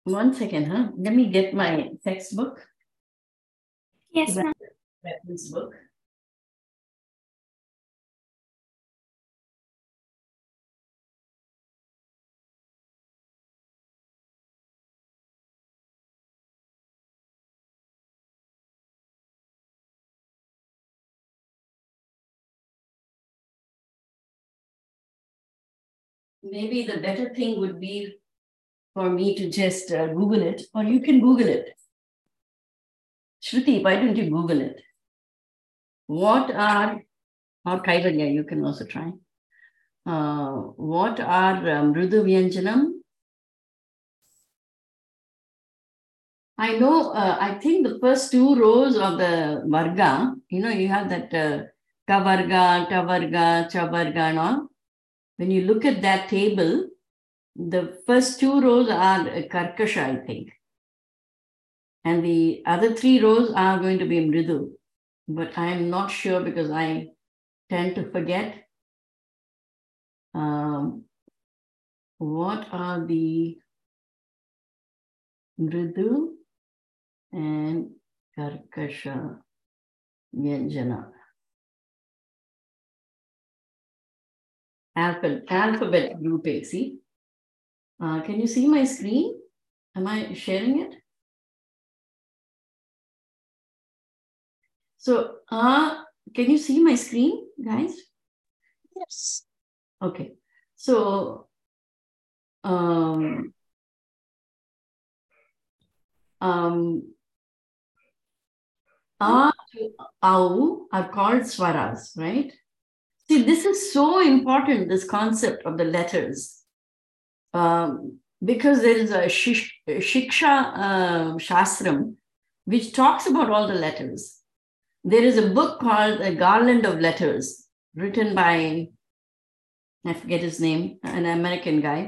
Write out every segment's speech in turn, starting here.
1 second, huh? Let me get my textbook. Yes, ma'am. Reference book. Maybe the better thing would be for me to just Google it, or you can Google it. Shruti, why don't you Google it? What are, or Kaivalya, you can also try. What are Mridu Vyanjanam? I know, I think the first two rows of the Varga, you have that Kavarga, Tavarga, Chavarga and all. When you look at that table, the first two rows are Karkasha, I think. And the other three rows are going to be Mridu. But I am not sure because I tend to forget. What are the Mridu and Karkasha Vyanjana? Alphabet grouping, see? Can you see my screen? Am I sharing it? So, can you see my screen, guys? Yes. Okay. So, A to Au are called swaras, right? See, this is so important, this concept of the letters. Because there is a Shiksha Shastram, which talks about all the letters. There is a book called A Garland of Letters, written by, I forget his name, an American guy.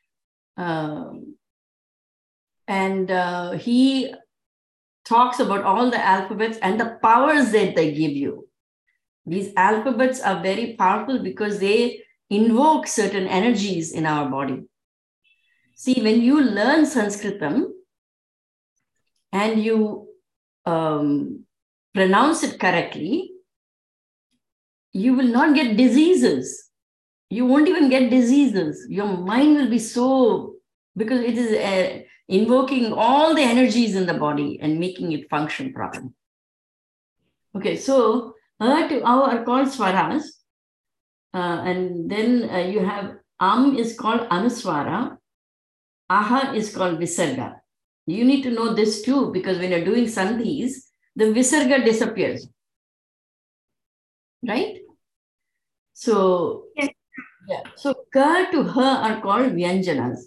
And he talks about all the alphabets and the powers that they give you. These alphabets are very powerful because they invoke certain energies in our body. See, when you learn Sanskritam and you pronounce it correctly, you will not get diseases. You won't even get diseases. Your mind will be so, because it is invoking all the energies in the body and making it function properly. Okay, so to our are called swaras. And then you have is called anuswara. Aha is called visarga. You need to know this too, because when you're doing sandhis, the visarga disappears. Right? So, Yes. yeah. So ka to ha are called vyanjanas.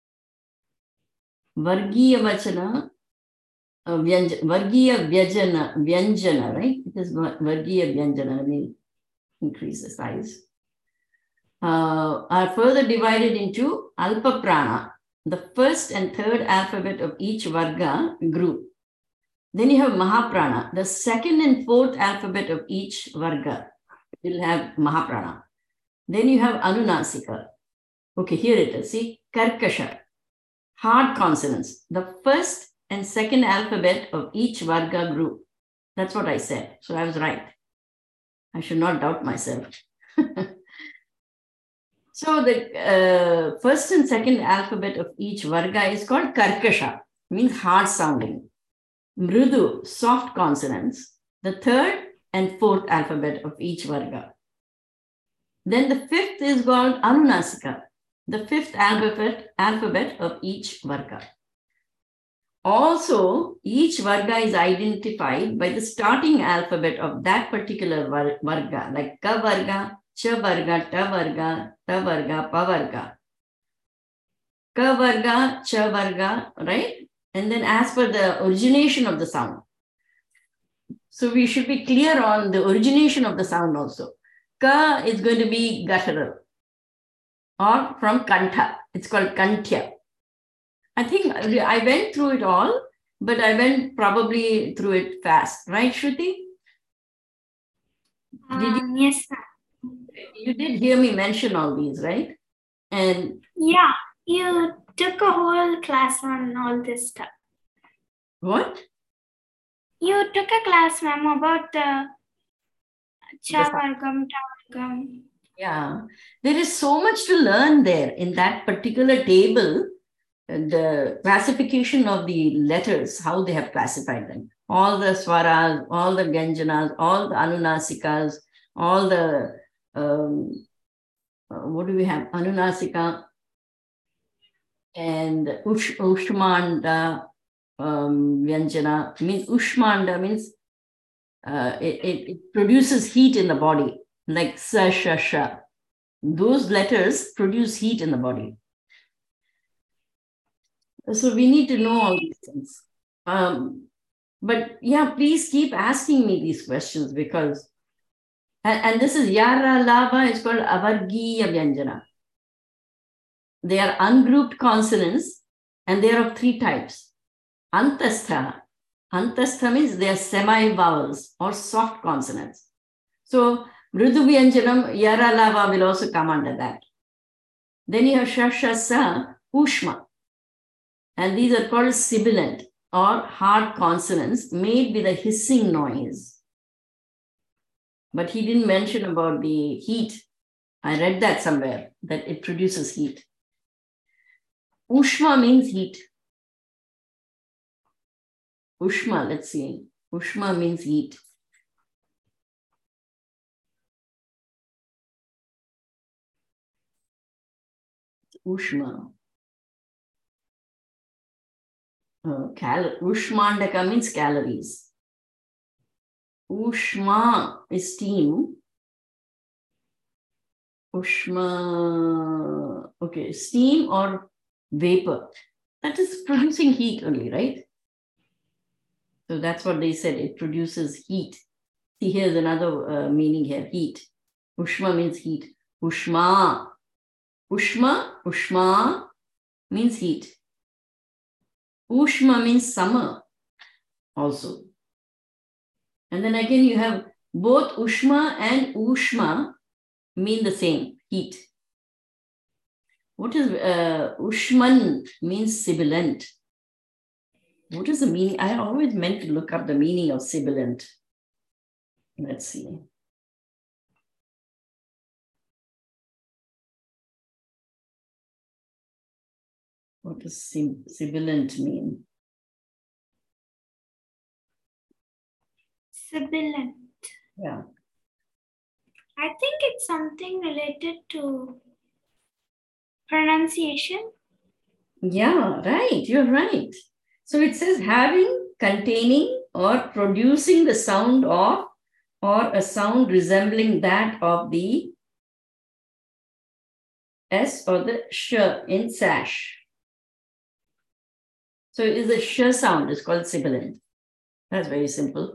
Vargiya vachana, Vargiya Vyanjana, right? It is Vargiya Vyanjana. Let me increase the size. Are further divided into Alpa Prana, the first and third alphabet of each Varga group. Then you have Mahaprana, the second and fourth alphabet of each Varga will have Mahaprana. Then you have Anunasika. Okay, here it is. See, Karkasha, hard consonants, the first and second alphabet of each Varga group. That's what I said. So I was right. I should not doubt myself. So the first and second alphabet of each Varga is called Karkasha, means hard sounding. Mridu, soft consonants, the third and fourth alphabet of each Varga. Then the fifth is called Anunasika, the fifth alphabet of each Varga. Also, each Varga is identified by the starting alphabet of that particular Varga, like Ka Varga, Cha Varga, Ta Varga, Ta Varga, Pa Varga. Ka Varga, Cha Varga, right? And then as per the origination of the sound. So we should be clear on the origination of the sound also. Ka is going to be guttural or from Kantha. It's called Kantya. I think I went through it all, but I went probably through it fast. Right, Shruti? Yes, sir. You did hear me mention all these, right? And yeah. You took a whole class on all this stuff. What? You took a class, ma'am, about the The Chavargam, Tavargam. Yeah, there is so much to learn there in that particular table. The classification of the letters, how they have classified them. All the swaras, all the vyanjanas, all the anunasikas, all the, what do we have? Anunasika and Ushmanda Vyanjana. Means Ushmanda means it produces heat in the body, like sa, sha, sha. Those letters produce heat in the body. So we need to know all these things. But yeah, please keep asking me these questions because, and this is Yara Lava is called Avargiya Vyanjana. They are ungrouped consonants and they are of three types. Antastha. Antastha means they are semi-vowels or soft consonants. So Mridu Vyanjanam, Yara Lava will also come under that. Then you have Shashasa, Ushma. And these are called sibilant or hard consonants made with a hissing noise. But he didn't mention about the heat. I read that somewhere, that it produces heat. Ushma means heat. Ushma, let's see. Ushma means heat. Ushma. Ushmandaka means calories. Ushma is steam. Ushma, okay, steam or vapor. That is producing heat only, right? So that's what they said. It produces heat. See, here's another meaning here, heat. Ushma means heat. Ushma. Ushma means heat. Ushma means summer also. And then again, you have both Ushma and Ushma mean the same, heat. What is Ushman means sibilant. What is the meaning? I always meant to look up the meaning of sibilant. Let's see. What does sibilant mean? Sibilant. Yeah. I think it's something related to pronunciation. Yeah, right. You're right. So it says having, containing, or producing the sound of, or a sound resembling that of the S or the sh in sash. So it is a sh sound, it's called sibilant. That's very simple.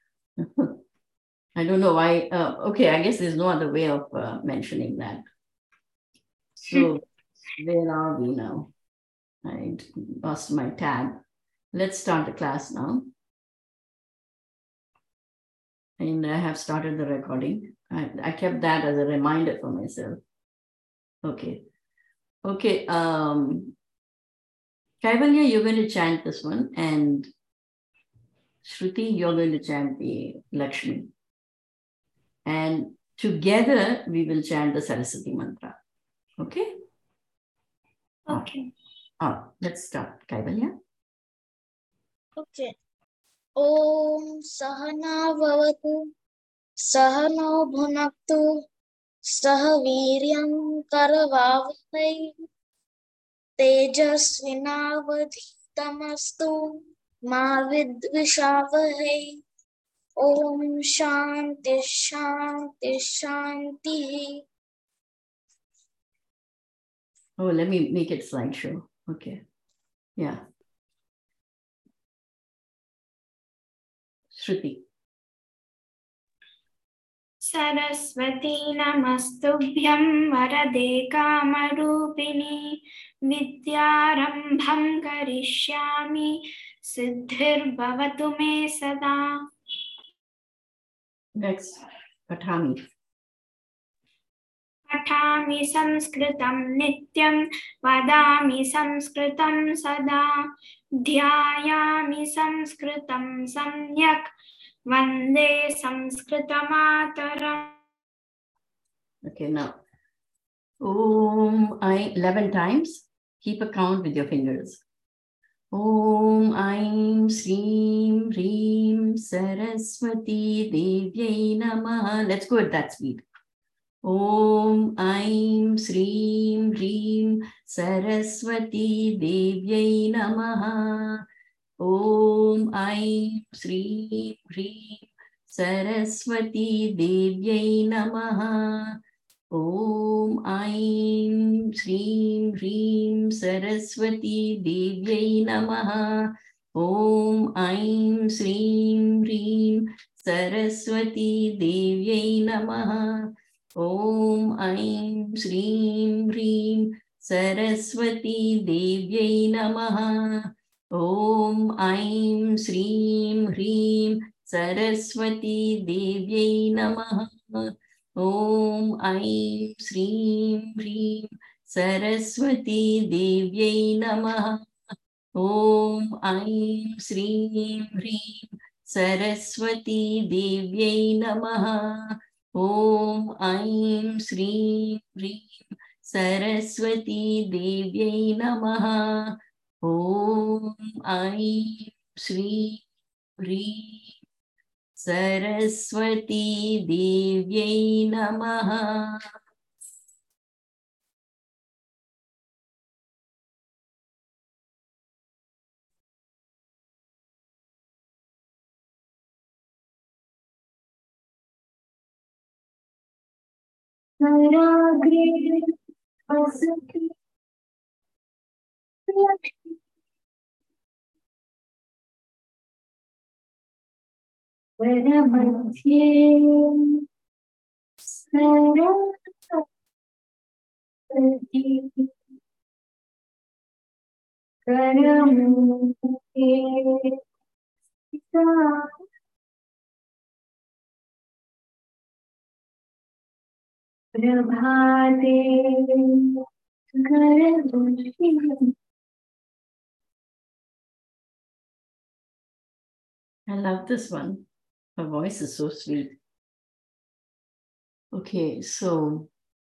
I don't know why. Okay, I guess there's no other way of mentioning that. So where are we now? I lost my tab. Let's start the class now. And I have started the recording. I kept that as a reminder for myself. Okay. Okay. Kaivalya, you're going to chant this one. And Shruti, you're going to chant the Lakshmi. And together we will chant the Saraswati mantra. Okay? Okay. Let's start. Kaivalya. Okay. Om Sahana Vavatu Sahano Bhunaktu Sahaviryam Karavavahai Tejasvinavadhitamastu Ma Vidvishavahai Om Shanti Shanti Shanti. Oh, let me make it slideshow. Okay. Yeah. Shruti. Saraswati Namastubhyam Varade Kamarupini Vidyarambham Karishyami Siddhir Bhavatu Me Sada. Next, Patami. पठामि संस्कृतं नित्यं वदामि संस्कृतं सदा ध्यायामि संस्कृतं सम्यक् वन्दे संस्कृतमातरम्. Okay, now. Om, 11 times. Keep a count with your fingers. Om Aim Shreem Reem Saraswati Devyai Namaha. Let's go at that speed. Om Aim Shreem Reem Saraswati Devyai Namaha. Om Aim Shreem Reem Saraswati Devyai Namaha. Om Aim Shreem Reem Saraswati Devyai Namaha. Om Aim Shreem Reem Saraswati Devyai Namaha. Om Aim Shreem Reem Saraswati Devyai Namaha. Om Aim Shreem Reem Saraswati Devyai Namaha. Om Aim Shreem Reem Saraswati Devyai Namaha. Om Aim Shreem Reem Saraswati Devyai Namaha. Om Aim Shreem Reem Saraswati Devyai Namaha. Om Aim Shreem Reem Saraswati Devyai Namaha. I love this one. Her voice is so sweet. Okay, so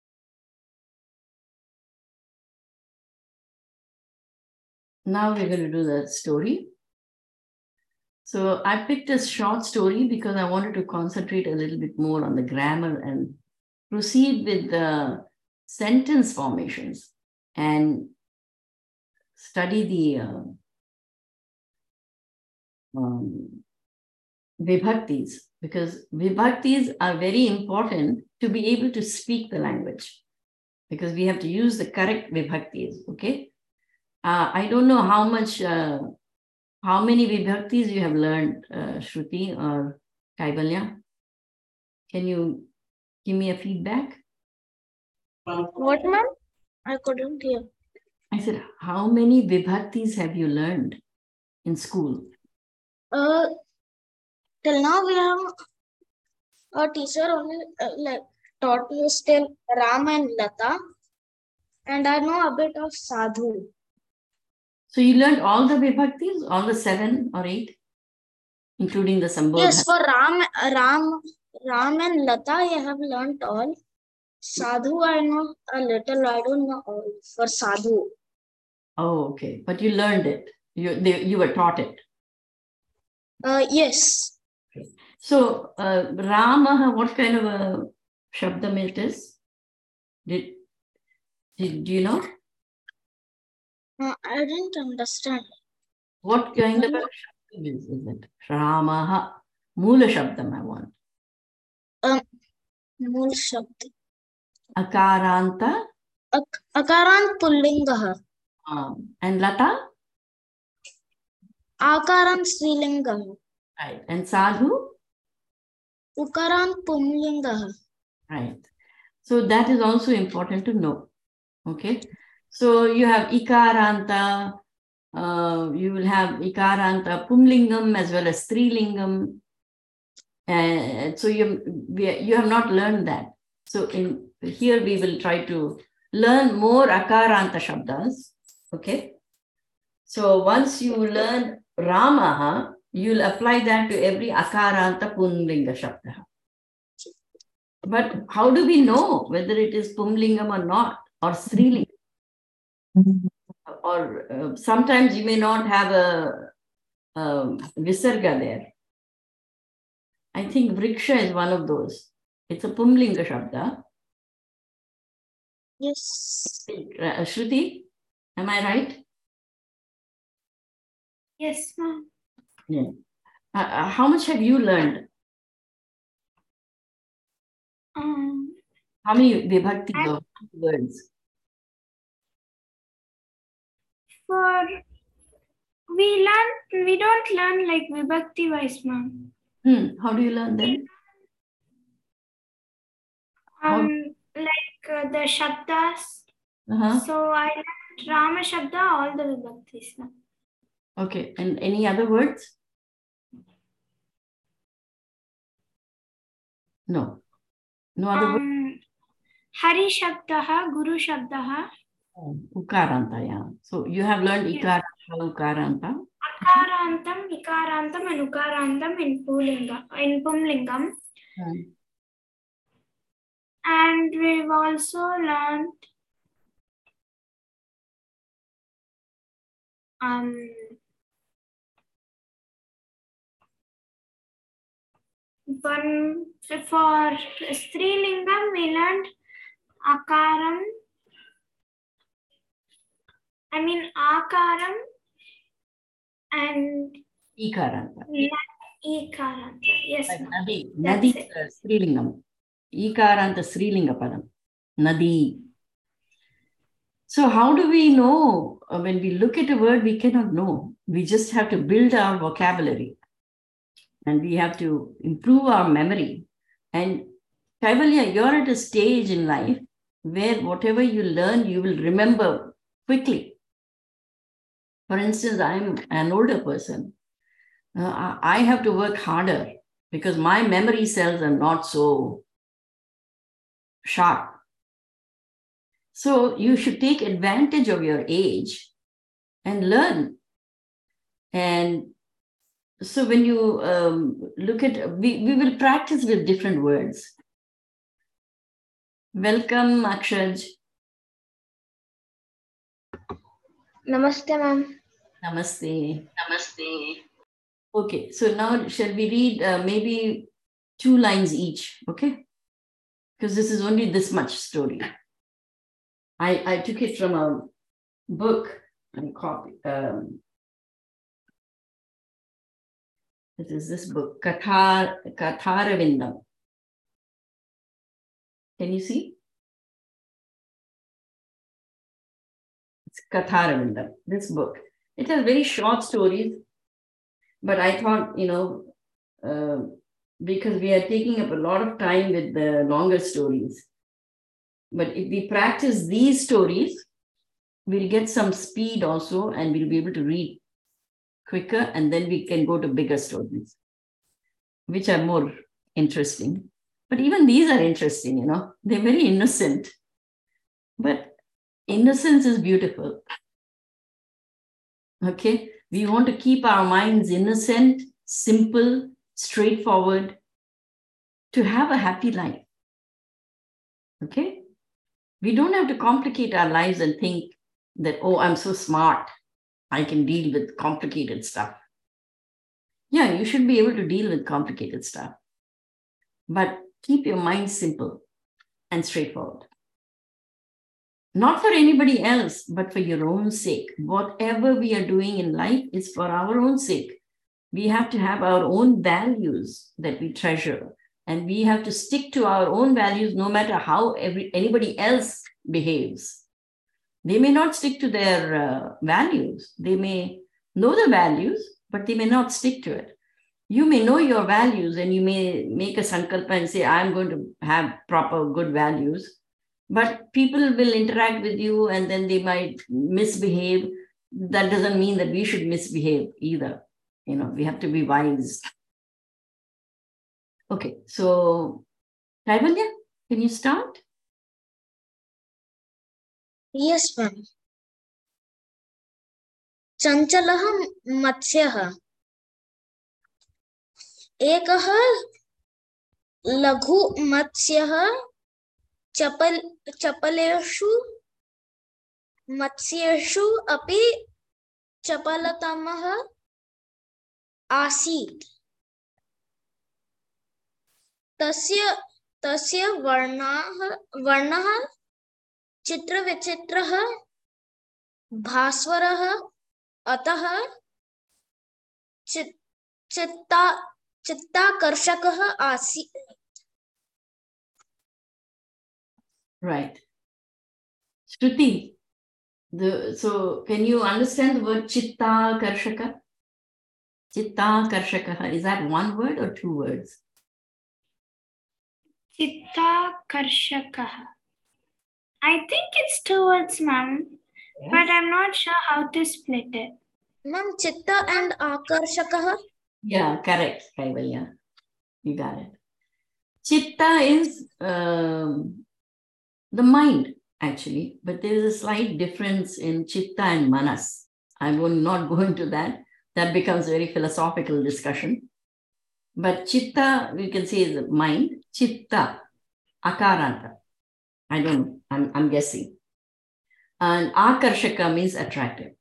now we're going to do the story. So I picked a short story because I wanted to concentrate a little bit more on the grammar and proceed with the sentence formations and study the vibhaktis, because vibhaktis are very important to be able to speak the language, because we have to use the correct vibhaktis, okay? I don't know how many vibhaktis you have learned, Shruti or Kaivalya. Can you give me a feedback? What, ma'am? I couldn't hear. I said, how many vibhaktis have you learned in school? Till now we have a teacher only taught me still Ram and Lata, and I know a bit of Sadhu. So you learned all the vibhaktis, all the 7 or 8, including the Sambodha? Yes, for Ram and Lata, I have learned all. Sadhu, I know a little. I don't know all for Sadhu. Oh, okay. But you learned it. You were taught it. Yes. Okay. So Rama, what kind of a shabdam it is? Do you know? I didn't understand. What kind of a shabdam is it? Ramaha. Moola shabdam I want. Mool shabd. Akaranta. Akarant pullingaha. And Lata? Akarant strilingaha. Right. And Sadhu? Ukarant pumlingaha. Right. So that is also important to know. Okay. So you have Ikaranta. You will have Ikaranta Pumlingam as well as Strilingam. So you have not learned that. So in here we will try to learn more akaranta shabdas. Okay. So once you learn Ramaha, you'll apply that to every akaranta pumlinga shabda. But how do we know whether it is pumlingam or not, or strilingam? Or sometimes you may not have a visarga there. I think vriksha is one of those. It's a pumlinga shabda. Yes. Shruti, am I right? Yes, ma'am. Yeah. How much have you learned? How many vibhakti words? We don't learn like vibhakti wise, ma'am. How do you learn them? Like the shabdas. So I learned Rama Shabda, all the vibhaktis, ma'am. Okay, and any other words? No. No other words? Hari Shabdaha, Guru Shabdaha. Ukaranta, yeah. So you have learned Ikaranta, Ukaranta. Akarantam, Ikarantam, and Ukarantam in Pumlingam. And we've also learned one for Strilingam, we learned Akaram. Akaram and Ikaranta. Ikaranta. Yes. Like Nadi Strilingam. Ikaranta Srilinga Padam. Nadi. So how do we know? When we look at a word, we cannot know. We just have to build our vocabulary. And we have to improve our memory. And Kaivalya, you're at a stage in life where whatever you learn, you will remember quickly. For instance, I'm an older person. I have to work harder because my memory cells are not so sharp. So you should take advantage of your age and learn. And so when you look at, we will practice with different words. Welcome, Akshaj. Namaste, ma'am. Namaste. Namaste. Okay, so now shall we read maybe 2 lines each, okay? Because this is only this much story. I took it from a book and copy. It is this book, Katharavindam. Can you see? It's Katharavindam, this book. It has very short stories, but I thought, because we are taking up a lot of time with the longer stories. But if we practice these stories, we'll get some speed also, and we'll be able to read quicker, and then we can go to bigger stories, which are more interesting. But even these are interesting, they're very innocent. But innocence is beautiful. Okay? We want to keep our minds innocent, simple, straightforward, to have a happy life. Okay? We don't have to complicate our lives and think that, oh, I'm so smart, I can deal with complicated stuff. Yeah, you should be able to deal with complicated stuff. But keep your mind simple and straightforward. Not for anybody else, but for your own sake. Whatever we are doing in life is for our own sake. We have to have our own values that we treasure. And we have to stick to our own values no matter how anybody else behaves. They may not stick to their values. They may know the values, but they may not stick to it. You may know your values and you may make a sankalpa and say, I'm going to have proper good values. But people will interact with you and then they might misbehave. That doesn't mean that we should misbehave either. We have to be wise. Okay, so Kaivalya, can you start? Yes, ma'am. चञ्चलः मत्स्यः एकः लघु मत्स्यः चपलेषु मत्स्येषु अपि चपलतमः आसीत् तस्य वर्णः चित्रविचित्रः भास्वरः अतः चित्ताकर्षकः आसीत्. Right. Shruti, so can you understand the word chitta karshaka? Chitta karshaka, is that one word or two words? Chitta Karshaka. I think it's two words, ma'am. Yes. But I'm not sure how to split it. Ma'am, Chitta and Akarshaka? Yeah, correct, Kaivalya. You got it. Chitta is the mind, actually, but there is a slight difference in Chitta and Manas. I will not go into that. That becomes a very philosophical discussion. But Chitta, we can say, is the mind. Chitta, Akaranta. I don't know. I'm guessing. And Akarshaka means attracted.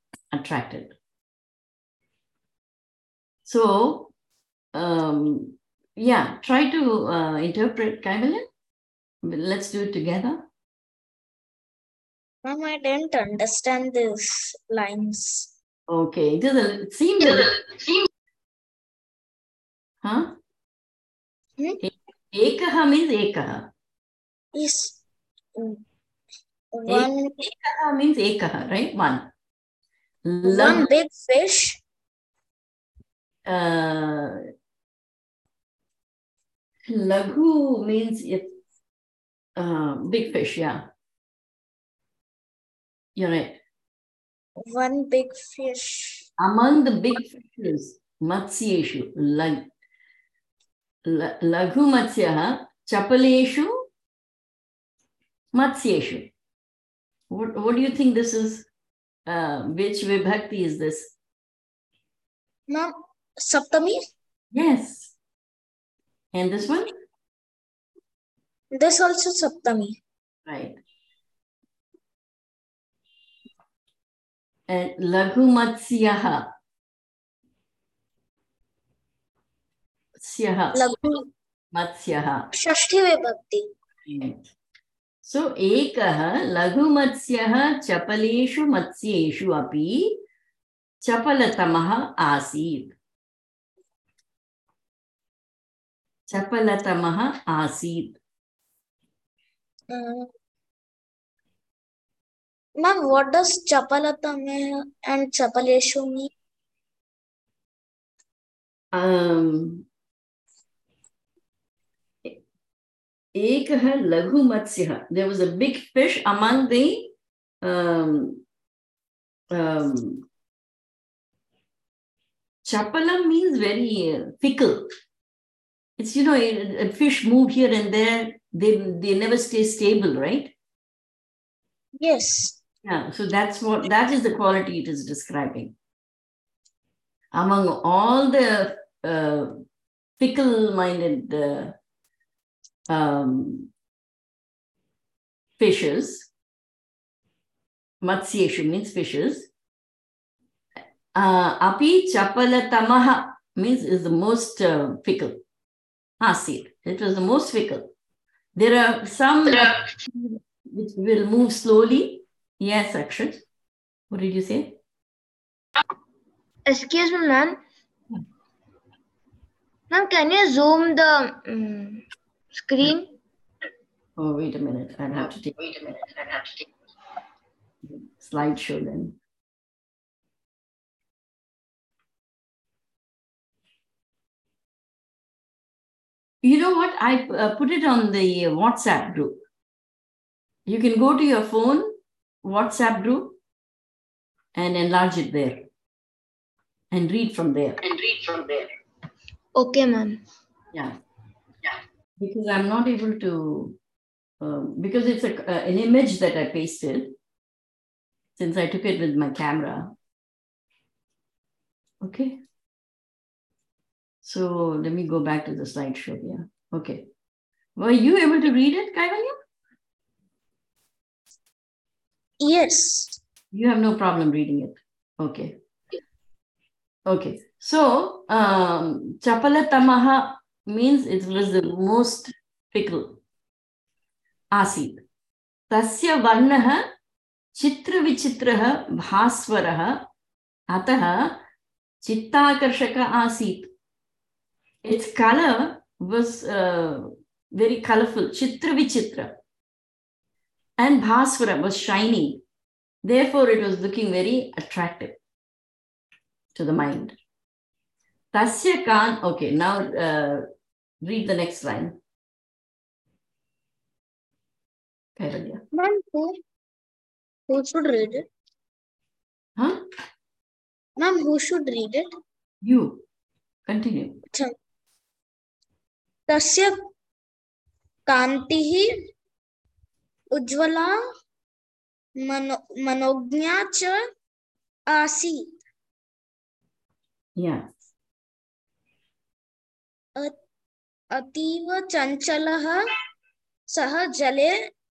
So, yeah, try to interpret, Kaivalya. Let's do it together. Ma'am, I didn't understand these lines. Okay, it seems huh? Ekaha means ekaha. Yes. Ekaha means ekaha, right? One. One big fish. Laghu means big fish, yeah. You're right. One big fish. Among the big fishes, Matsyeshu, Laghu Matsyaha, Chapaleshu, Matsyeshu. What do you think this is? Which vibhakti is this? Ma'am, Saptami? Yes. And this one? This also Saptami. Right. And Laghu Matsyaha. Laghu Matsyaha. Shashti vibhakti. Right. So, Ekaha Laghu Matsyaha Chapaleshu Matsyeshu api Chapalatamaha Asid. Chapalatamaha Asid. Ma'am, what does Chapalatamaha and Chapaleshu mean? Ekaha Laghu Matsyaha. There was a big fish among the Chapala means very fickle. It's, a fish move here and there. They never stay stable, right? Yes. Yeah, so that is the quality it is describing. Among all the fickle-minded fishes, Matsyeshu means fishes, api Chapalatamaha means is the most fickle. Asid, it was the most fickle. There are some which will move slowly. Yes, Akshat. What did you say? Excuse me, ma'am. Ma'am, can you zoom the screen? Oh, wait a minute. I'll have to take slideshow then. You know what? I put it on the WhatsApp group. You can go to your phone, WhatsApp group, and enlarge it there. And read from there. Okay, ma'am. Yeah. Because I'm not able to, because it's an image that I pasted. since I took it with my camera. Okay. So let me go back to the slideshow here. Okay. Were you able to read it, Kaivalya? Yes. You have no problem reading it. Okay. Okay. So, Chapalatamaha means it was the most fickle. Asit. Tasya varnaha chitravichitraha bhaswaraha ataha chittakarshaka asit. Its color was very colorful. Chitravichitra. And bhaswara was shining. Therefore, it was looking very attractive to the mind. Tasya kan, okay, now read the next line. Kaivalya. Ma'am, who should read it? Huh? Ma'am, who should read it? You. Continue. Tasya kantihi ujjvala manognya cha asit. Yeah. अतीव चंचलः सः जले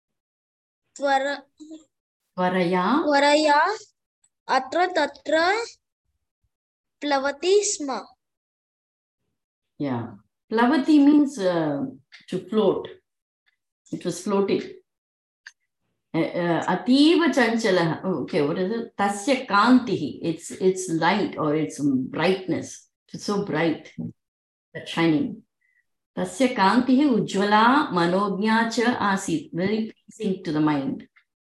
त्वरया अत्र तत्र प्लवति स्म. Yeah. Plavati means to float. It was floating. Ativa chanchalah. Okay, what is it? Tasya kantihi. Its light or its brightness. It's so bright. That shining. Tasya kantihi ujjvala manognya cha asit. Very pleasing to the mind.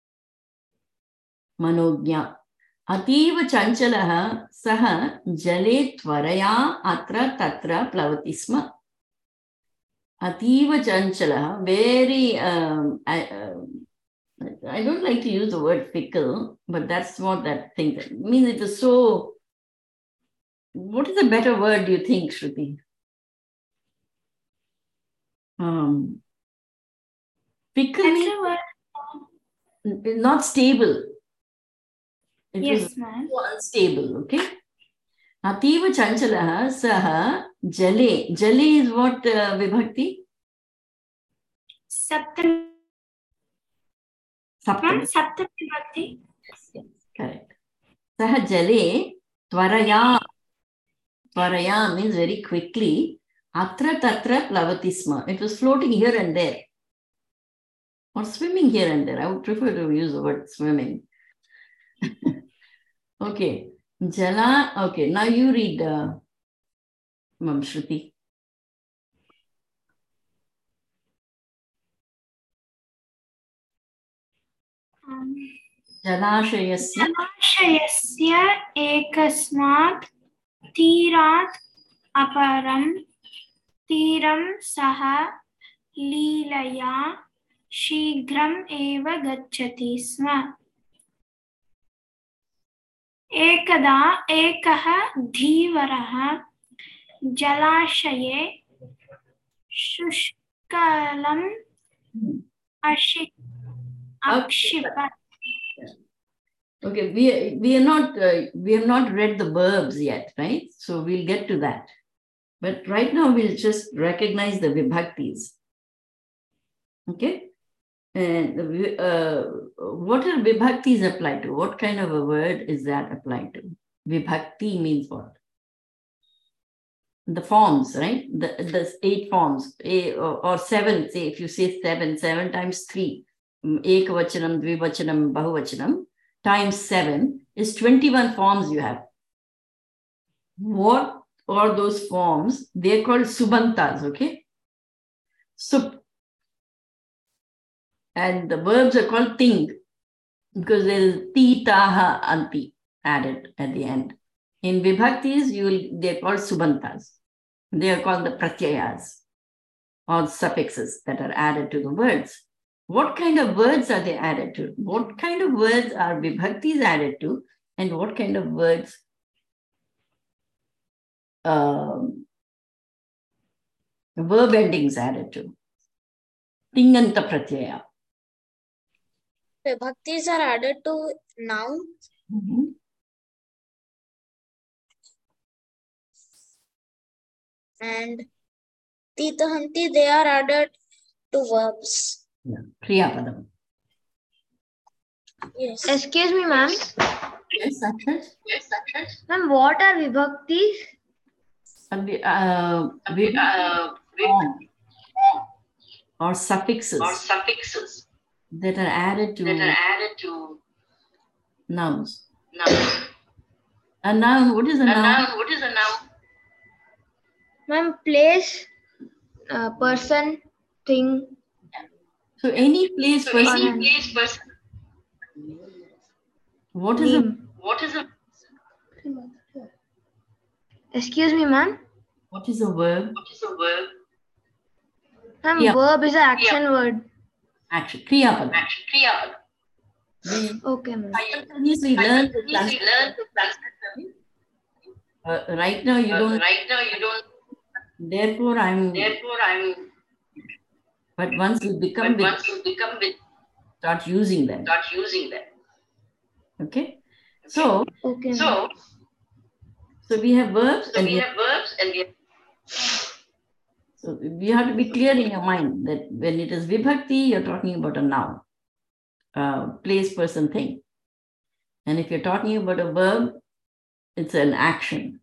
Manognya. Ativa chanchalah saha jale tvaraya atra tatra plavati sma. Ativa chanchalah, very, I don't like to use the word fickle, but that's what that thing means. It was so, what is a better word do you think, Shruti? Fickle means not stable. It Yes, was ma'am. so unstable, okay? Ativa chanchalah saha jale. Jale is what vibhakti? Saptami. Ma'am, Saptami. Saptami Vibhakti. Yes, correct. Saha jale tvaraya. Tvaraya means very quickly. Atra tatra plavati sma. It was floating here and there. Or swimming here and there. I would prefer to use the word swimming. Okay. Jala. Okay. Now you read, Mam Shruti. Jalashayasya. जलाशयस्य एकस्मात् तीरात् अपरं तीरं सः लीलया शीघ्रम् एव गच्छति स्म. एकदा एकः धीवरः जलाशये शुष्कलम् अक्षिपत्. Okay, we have not read the verbs yet, right? So we'll get to that. But right now we'll just recognize the vibhaktis. Okay? And what are vibhaktis applied to? What kind of a word is that applied to? Vibhakti means what? The forms, right? The 8 forms, or 7, say if you say 7 times 3, ekavachanam, dvivachanam, bahuvachanam, times 7 is 21 forms you have. What are those forms? They're called subantas, okay? Sup. And the verbs are called ting, because there is ti, taha, anti added at the end. In vibhaktis, they're called subantas. They are called the pratyayas, or suffixes that are added to the words. What kind of words are they added to? What kind of words are vibhaktis added to? And what kind of words verb endings added to? Tinganta pratyaya. vibhaktis are added to noun. Mhm. And titahanti, they are added to verbs. Yeah. Kriyapadam. Yes. Excuse me, ma'am. Yes, Akshay. Ma'am, what are vibhaktis? Form or suffixes that are added to nouns. A noun, what is a noun? Ma'am, place, person, thing. So any place, person. Or an What is a name. Excuse me, ma'am. what is a verb? Ma'am, Yeah. verb is an action word. Action. Kriyapadam. We Okay, ma'am. simultaneously learn to translate. Right now you don't. Therefore, But once you become start using them. Okay. So Okay, ma'am. we have verbs and so you have to be clear in your mind that when it is vibhakti, you're talking about a noun, place, person, thing. And if you're talking about a verb, it's an action.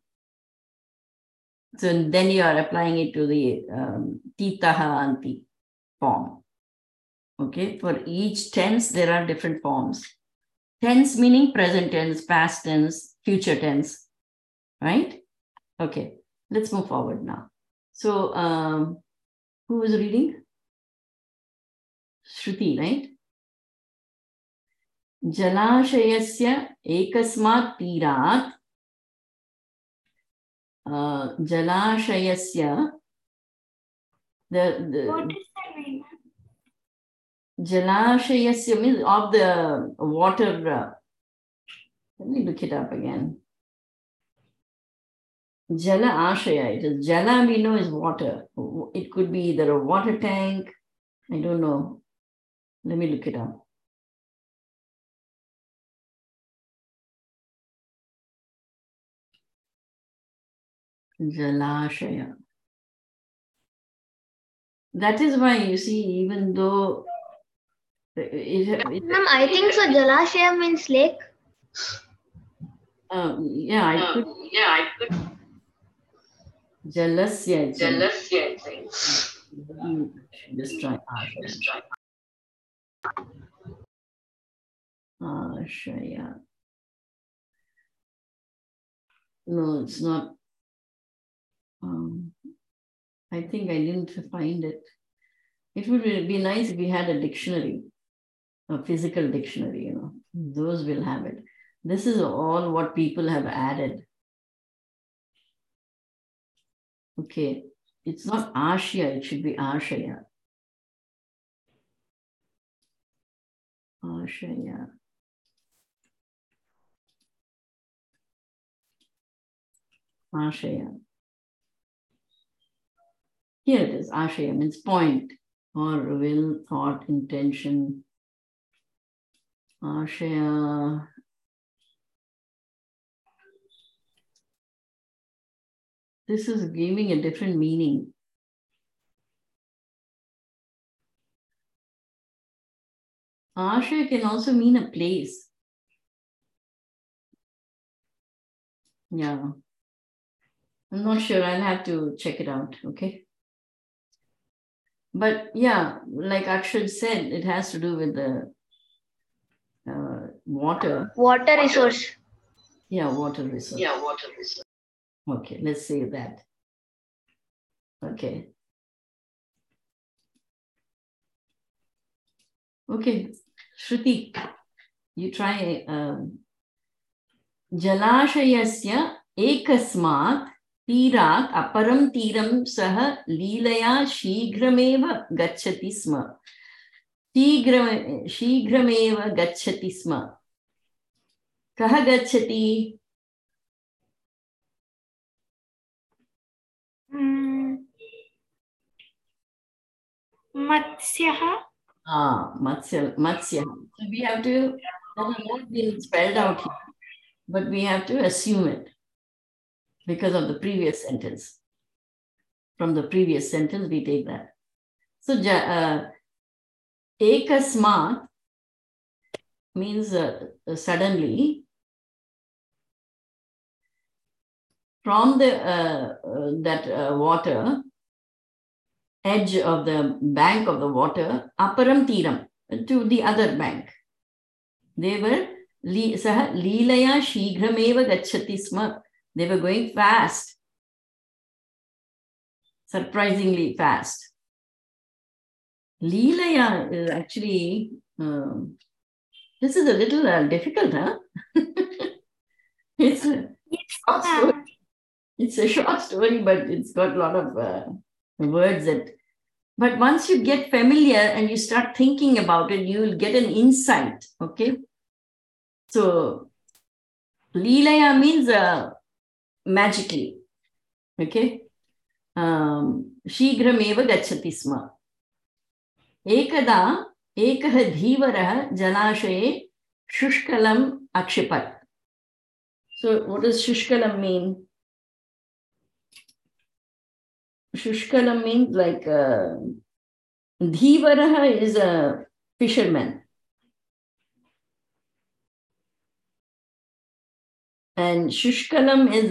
So then you are applying it to the titaha anti form. Okay, for each tense, there are different forms. Tense meaning present tense, past tense, future tense, right? Okay, let's move forward now. So who is reading? Shruti, right? Jalashayasya ekasmat tirat Jalashayasya What is that mean? Jalashayasya means of the water. Let me look it up again. Jala Ashaya. It is Jala, we know, is water. It could be either a water tank. I don't know. Let me look it up. Jalashaya. That is why you see, even though Ma'am, I think so. Jalashaya means lake. yeah, I could. Jalasya. Just try Ashaya. Ashaya. No, it's not. I think I didn't find it. It would be nice if we had a dictionary, a physical dictionary, you know. Those will have it. This is all what people have added. Okay. It's not Ashya, it should be Ashaya. Ashaya. Ashaya. Here it is. Ashaya means point or will, thought, intention. Ashaya. This is giving a different meaning. Ashaya can also mean a place. Yeah. I'm not sure. I'll have to check it out. Okay. But yeah, like Akshay said, it has to do with the water. Water resource. Yeah, water resource. Okay, let's say that. Okay. Okay, Shruti, you try. Jalashayasya ekasmat tirat aparam tiram sah leelaya shigrameva gacchati sma. Shigrameva gacchati sma. Kaha gacchati? Matsyaha. Matsya. So we have to, that has not been spelled out here, but we have to assume it because of the previous sentence. From the previous sentence, we take that. So, ekasmat means suddenly. From the water, edge of the bank of the water, aparam tiram, to the other bank. They were saha leelaya shigrameva gacchati sma. They were going fast, surprisingly fast. Leelaya is actually, this is a little difficult, huh? It's a short story. It's a short story, but it's got a lot of words that. But once you get familiar and you start thinking about it, you will get an insight. Okay. So, Leelaya means magically. Okay. Shigrameva gacchati sma. Ekada ekah dhivaraha jalashaye shushkalam akshipat. So, what does shushkalam mean? Shushkalam means like Dhivaraha is a fisherman. And Shushkalam is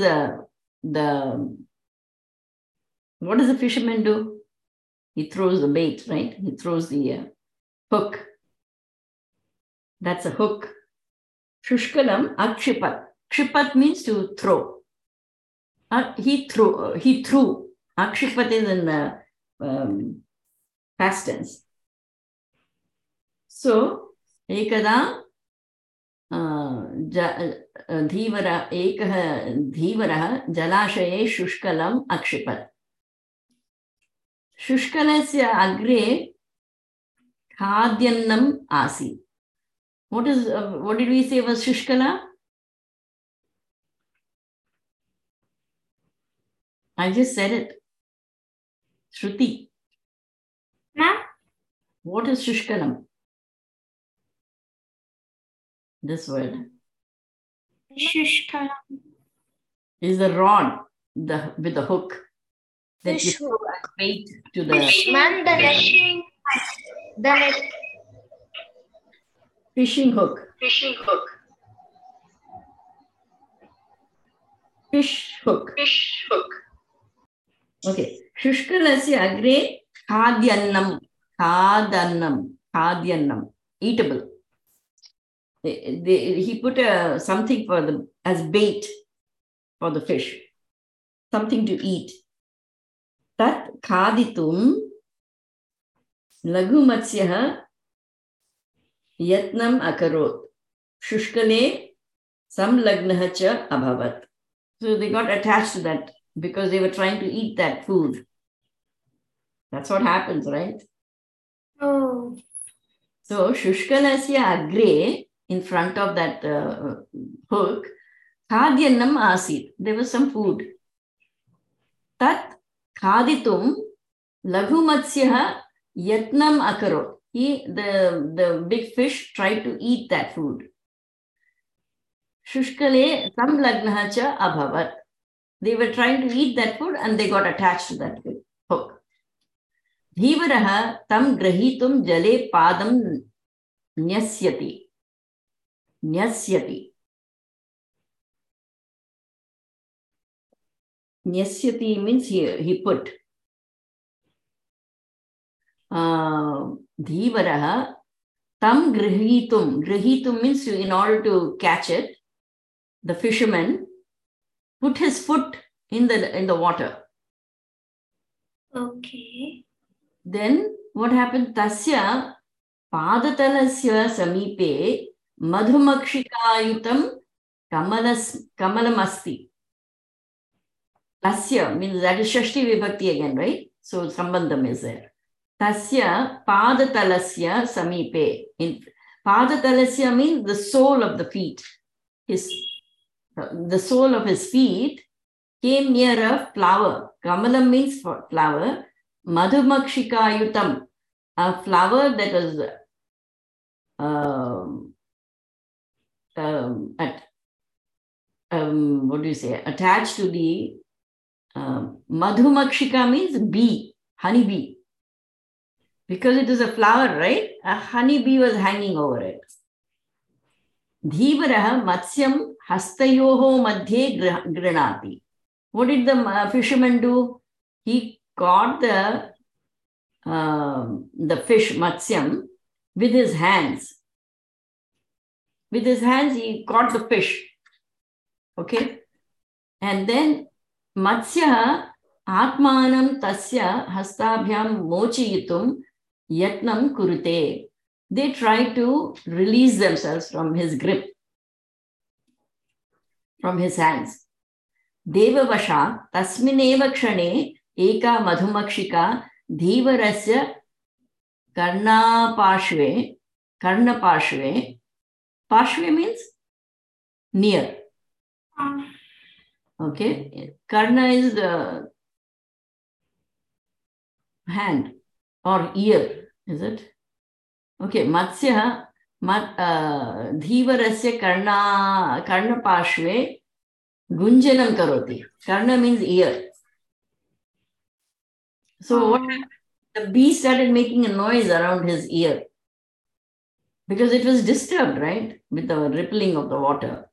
what does the fisherman do? He throws the bait, right? He throws the hook. That's a hook. Shushkalam akshipat. Kshipat means to throw. He threw. Akshipat is in past tense. So, ekada dhivara jalashaye shushkalam akshipat. Shushkalasya agre khadyannam asi. What did we say was shushkala? I just said it. Shruti. Ma'am? What is shushkalam? This word. Shushkalam. Is the rod with the hook that Fish you throw as bait to the Ma'am, Fishing. the net. fishing hook. Fish hook. Okay. Shushkalasya agre khadyannam, eatable. He put something as bait for the fish, something to eat. Tat khaditum laghu matsyaha yatnam akarot shushkale samlagnaha cha abhavat. So they got attached to that because they were trying to eat that food. That's what happens, right? Oh. So shushkalasya agre, in front of that hook, khadyanam asit. There was some food. Tat khaditum laghu matsyaha yatnam akarot. The big fish tried to eat that food. Shushkale samlagnaha cha abhavat. They were trying to eat that food and they got attached to that hook. Dhivaraha tam grahitum jale padam nyasyati. Nyasyati means he put. Dhivaraha tam grahitum. Grahitum means in order to catch it, the fisherman put his foot in the water. Okay. Then what happened? Tasya padatalasya samipe madhumakshikayutam kamalamasti. Tasya means that is Shashti Vibhakti again, right? So Sambandham is there. Tasya padatalasya samipe. Padatalasya means the sole of the feet. The sole of his feet came near a flower. Kamalam means flower. Madhumakshikayutam. a flower that was what do you say, attached to the Madhumakshika means bee, honey bee. Because it is a flower, right? A honey bee was hanging over it. Dhivaraha matsyam hastayoho madhye granati. What did the fisherman do? He caught the fish, matsyam, with his hands. With his hands, he caught the fish. Okay? And then Matsya Atmanam Tasya Hastabhyam Mochiyitum Yatnam Kurute. They try to release themselves from his grip, from his hands. Devavasha Tasmineva Kshane Eka Madhumakshika Dhivarasya Karnapashve. Pashve means near. Okay. Karna is the hand or ear, is it? Okay. Matsya Dhivarasya Karna Pashve Gunjanam Karoti. Karna means ear. So what happened? The bee started making a noise around his ear because it was disturbed, right? With the rippling of the water.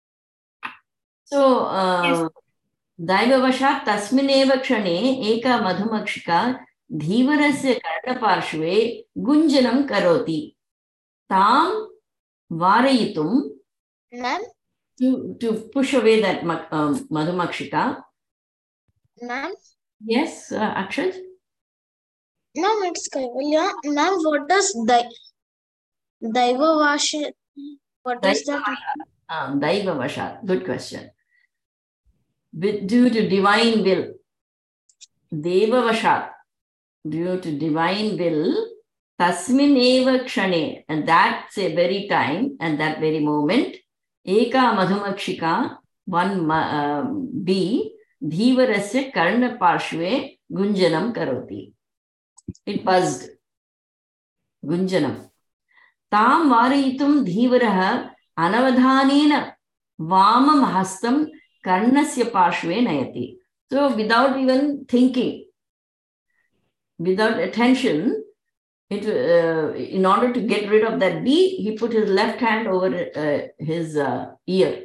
So, Daivavashat tasmineva kshane eka madhumakshika dhivarasya karnaparshve gunjanam karoti. Tam varayitum. Ma'am? To push away that madhumakshika. Ma'am? Yes, Akshaj? Ma'am, it's Kaivalya. Ma'am, what does Daivavasha, what does that mean? Daivavashat, good question. Due to divine will, Devavashat, due to divine will, Tasmin eva kshane, and that's a very time and that very moment, Eka Madhumakshika, one bee, Dhivarasya Karna Parshve Gunjanam Karoti. It buzzed. Gunjanam. Tam Varitum Dhivaraha Anavadhanena Vamam Hastam Karnasya Parshve Nayati. So without even thinking, without attention, in order to get rid of that bee, he put his left hand over his ear.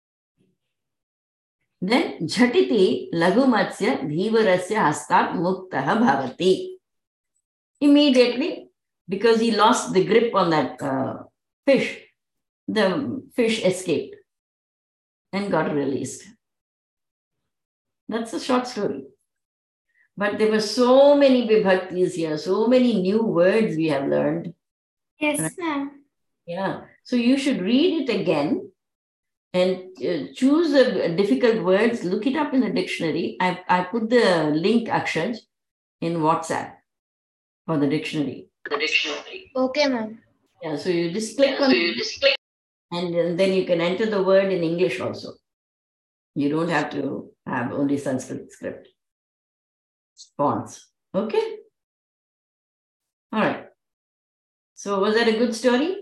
Then Jhatiti Lagumatsya Dhivarasya Hastat Muktaha Bhavati. Immediately, because he lost the grip on that fish, the fish escaped and got released. That's a short story. But there were so many vibhaktis here, so many new words we have learned. Yes, ma'am. Yeah. So you should read it again and choose the difficult words, look it up in the dictionary. I put the link, Akshaj, in WhatsApp for the dictionary. Okay, ma'am. Yeah, so you just click on it, and then you can enter the word in English also. You don't have to have only Sanskrit script fonts. Okay? All right. So was that a good story?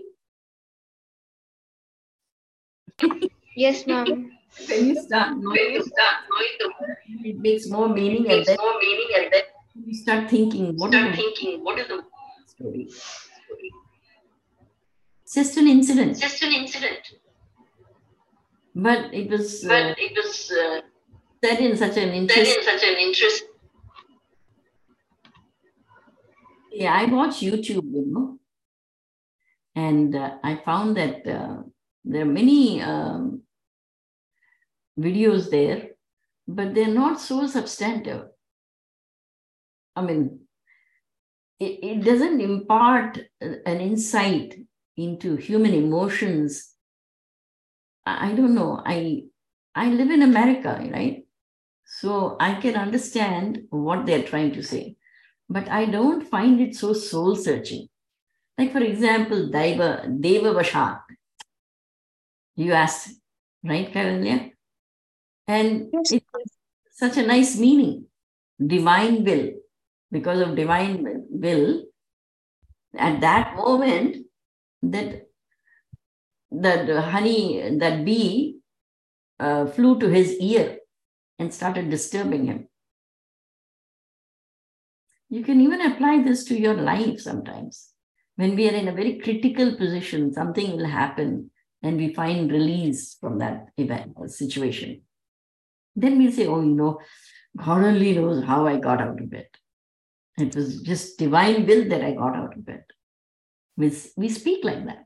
Yes, ma'am. When you start knowing the word, it makes more meaning, and then you start thinking, what is the story? It's just an incident. But it was said in such an interest. Yeah, I watch YouTube, and I found that there are many videos there, but they're not so substantive. I mean, it doesn't impart an insight into human emotions. I don't know. I live in America, right? So I can understand what they're trying to say, but I don't find it so soul-searching. Like, for example, Devavashat. You asked, right, Kaivalya? And Yes. it's such a nice meaning. Divine will. Because of divine will, At that moment, that bee flew to his ear and started disturbing him. You can even apply this to your life sometimes. When we are in a very critical position, something will happen and we find release from that event or situation. Then we'll say, oh, God only knows how I got out of it. It was just divine will that I got out of it. We speak like that.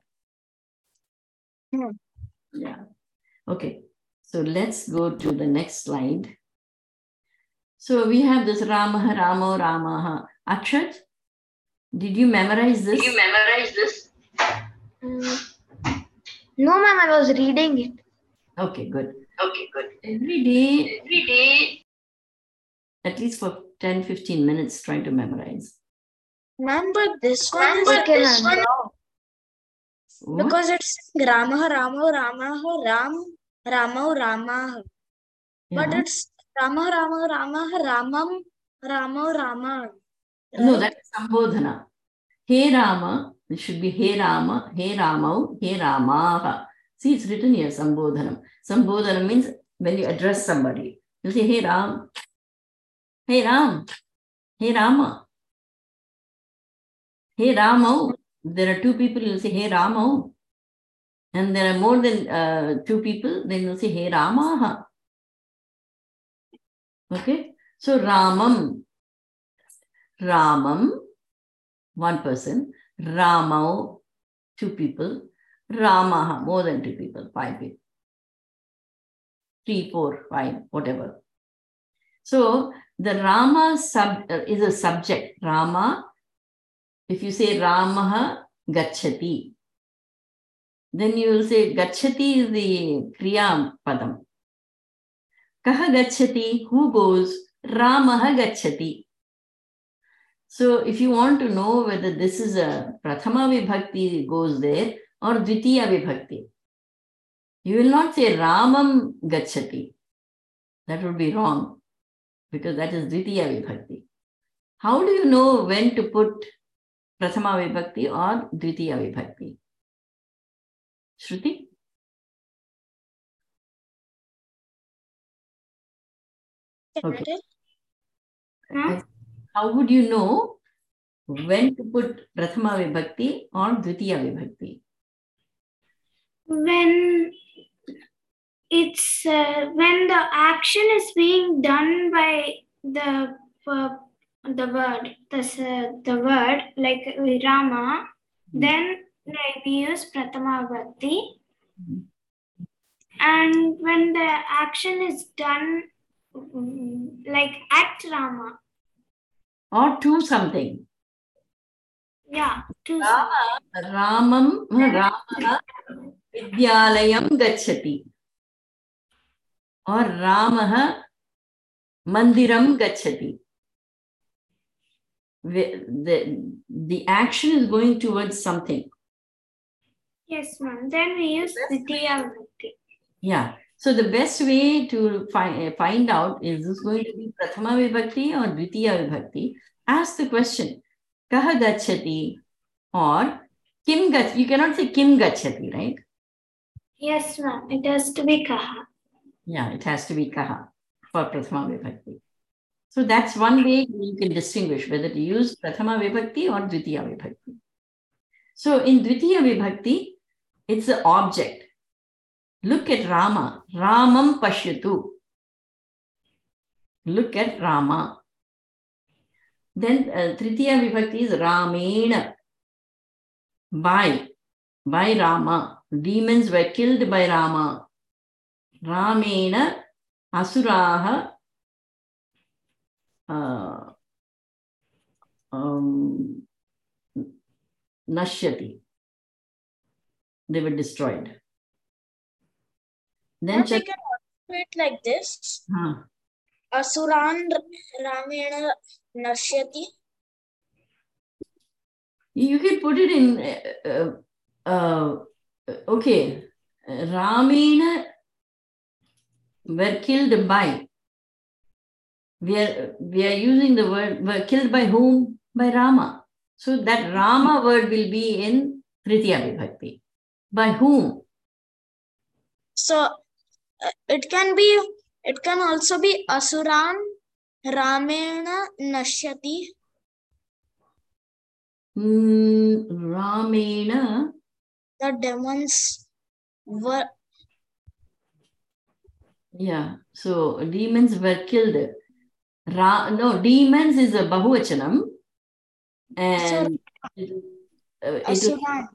Yeah. Okay. So let's go to the next slide. So we have this Ramaha, Ramo, Ramaha. Akshat, did you memorize this? No, ma'am, I was reading it. Okay, good. Every day, at least for 10-15 minutes, try to memorize. Ma'am, but this one is Okay, ma'am. What? because it's Ramaha, Ramo, Ramaha, Ram, Ramo, Ramaha. But Yeah. it's Ramaha, Ramo, Ramaha, Ramam, Ramo, Rama. No, that's Sambodhana. He Rama, it should be He Rama, He Ramau, He Ramaha. See, it's written here, Sambodhanam. Sambodhanam means when you address somebody, you say, Hey Ram, Hey Ram, Hey Rama, Hey Ramau. There are two people, you'll say, Hey Ramau. And there are more than two people, then you'll say, Hey Ramaha. Okay? So Ramam, one person, Ramau, two people, Ramaha, more than two people, 5 people. 3, 4, 5, whatever. So the Rama is a subject. Rama, if you say Ramaha Gacchati, then you will say Gacchati is the Kriya Padam. Kaha Gacchati, who goes? Ramaha Gacchati. So if you want to know whether this is a Prathama Vibhakti goes there or Dvitiya Vibhakti, you will not say Ramam Gacchati. That would be wrong because that is Dvitiya Vibhakti. How do you know when to put Prathama Vibhakti or Dvitiya Vibhakti? Shruti? Okay. Huh? How would you know when to put Prathama Vibhakti or Dvitiya Vibhakti? When it's when the action is being done by the word, the word like Rama, then we use Prathama Vibhakti. And when the action is done like at Rama. Or to something. Yeah, to Ramam Vidyalayam Gacchati. Or Ramaha Mandiram Gacchati. The action is going towards something. Yes, ma'am. Then we use Dvitiya Vibhakti. Yeah. So the best way to find out, is this going to be Prathama Vibhakti or Dvitiya Vibhakti? Ask the question, Kaha Gacchati or Kim Gacchati. You cannot say Kim Gacchati, right? Yes, ma'am. It has to be Kaha. Yeah, it has to be Kaha for Prathama Vibhakti. So that's one way you can distinguish whether to use Prathama Vibhakti or Dvitiya Vibhakti. So in Dvitiya Vibhakti, it's the object. Look at Rama. Ramam Pashyatu. Look at Rama. Then Tritiya Vibhakti is Ramena. By Rama. Demons were killed by Rama. Ramena Asuraha Nashyati. They were destroyed. Then we can do it like this. Asuran Ramena Nashyati. You can put it in, okay, Ramena were killed by. We are using the word, were killed by whom? By Rama. So that Rama word will be in Tritiya Vibhakti. By whom? So it can also be Asuran Ramena Nashyati. Ramena. The demons were. Yeah, so demons were killed. No, demons is a Bahuvachanam. And it is Asuran.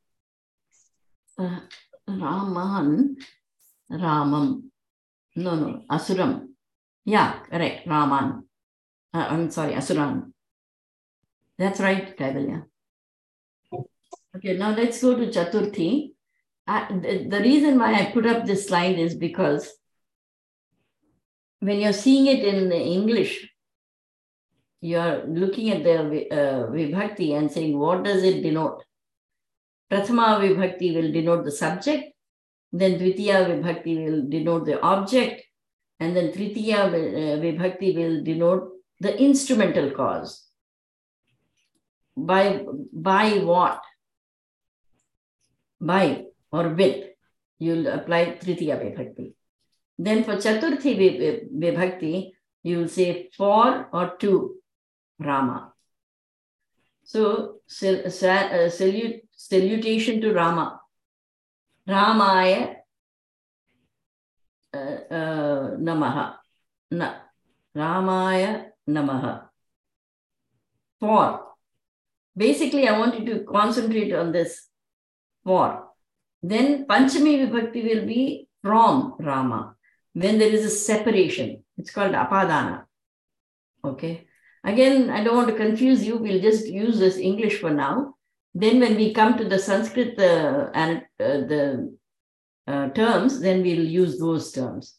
Raman, Ramam. No, Asuram. Yeah, correct, Raman. I'm sorry, Asuran. That's right, Kaivalya. Okay, now let's go to Chaturthi. The reason why I put up this slide is because when you're seeing it in English, you're looking at the Vibhakti and saying, what does it denote? Prathama Vibhakti will denote the subject, then Dvitiya Vibhakti will denote the object, and then Tritiya Vibhakti will denote the instrumental cause. By what? By or with, you'll apply Tritiya Vibhakti. Then for Chaturthi Vibhakti, you'll say for or to Rama. So salutation to Rama. Ramaya Namaha. Ramaya Namaha. For. Basically, I want you to concentrate on this. For. Then Panchami Vibhakti will be from Rama. When there is a separation, it's called Apadana. Okay. Again, I don't want to confuse you. We'll just use this English for now. Then when we come to the Sanskrit and the terms, then we'll use those terms.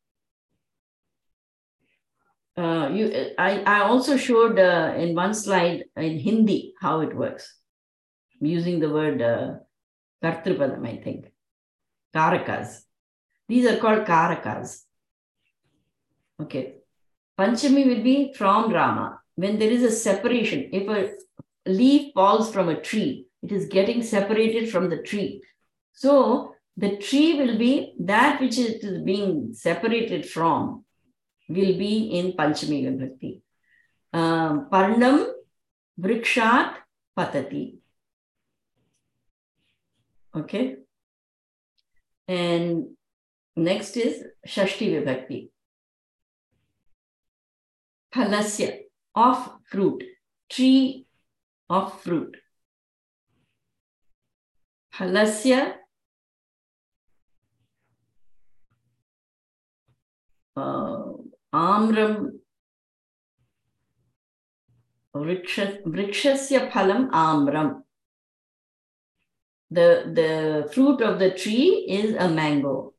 I also showed in one slide in Hindi how it works, using the word Kartrupadam, I think. Karakas. These are called Karakas. Okay. Panchami will be from Rama. When there is a separation, if a leaf falls from a tree, it is getting separated from the tree. So the tree will be that which it is being separated from will be in Panchami Vibhakti. Parnam Vrikshat Patati. Okay. And next is Shashti Vibhakti. Phalasya, of fruit, tree of fruit. Phalasya Amram Vrikshasya Phalam Amram. The fruit of the tree is a mango.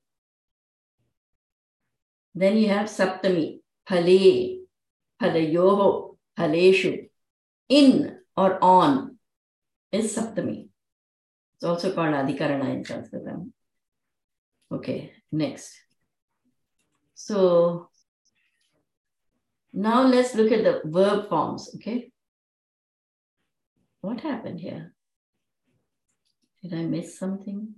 Then you have Saptami, Phale, Phalayoho, Phaleshu. In or on is Saptami. It's also called Adhikarana in Sanskrit. Okay, next. So now let's look at the verb forms, okay? What happened here? Did I miss something?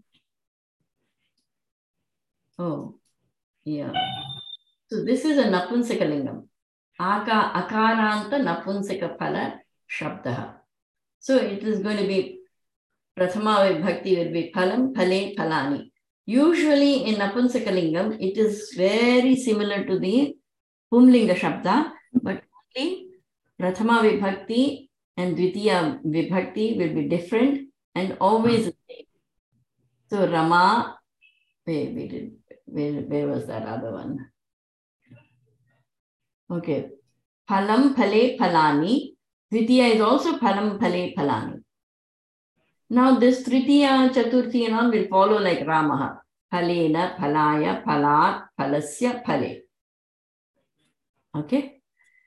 Oh, yeah. So this is a Napunsakalingam. Akaranta Napunsaka Phala Shabdaha. So it is going to be Prathama Vibhakti will be Phalam, Phale, Phalani. Usually in Napunsakalingam, it is very similar to the Pumlinga Shabda, but only Prathama Vibhakti and Dvitiya Vibhakti will be different and always the same. So Rama, where was that other one? Okay. Phalam, Phale, Phalani. Dvitiya is also Phalam, Phale, Phalani. Now this Tritiya, Chaturthi and all will follow like Ramaha. Phalena, Phalaya, Phalat, Phalasya, Phale. Okay.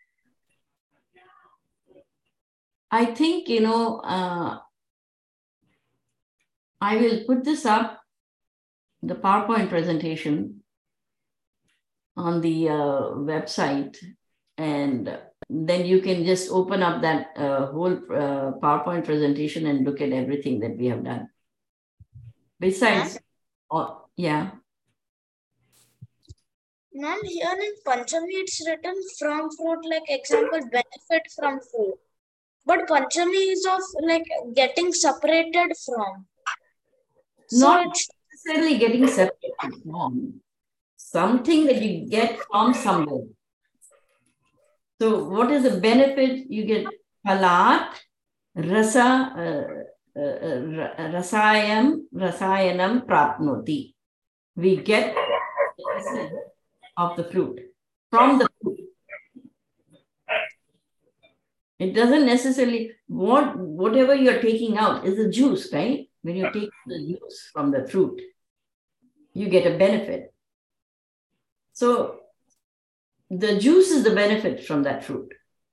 I think, I will put this up, the PowerPoint presentation on the website And then you can just open up that whole PowerPoint presentation and look at everything that we have done. Besides, yeah. Ma'am, here in Panchami it's written from fruit, like example, benefit from food. But Panchami is of like getting separated from. Not necessarily getting separated from. Something that you get from somewhere. So what is the benefit? You get palat, rasayanam prapnoti. We get the essence of the fruit from the fruit. It doesn't necessarily, whatever you're taking out is the juice, right? When you take the juice from the fruit, you get a benefit. So the juice is the benefit from that fruit.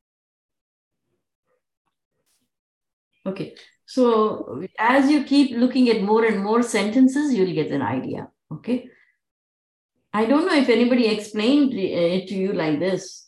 Okay, so as you keep looking at more and more sentences, you'll get an idea. Okay, I don't know if anybody explained it to you like this.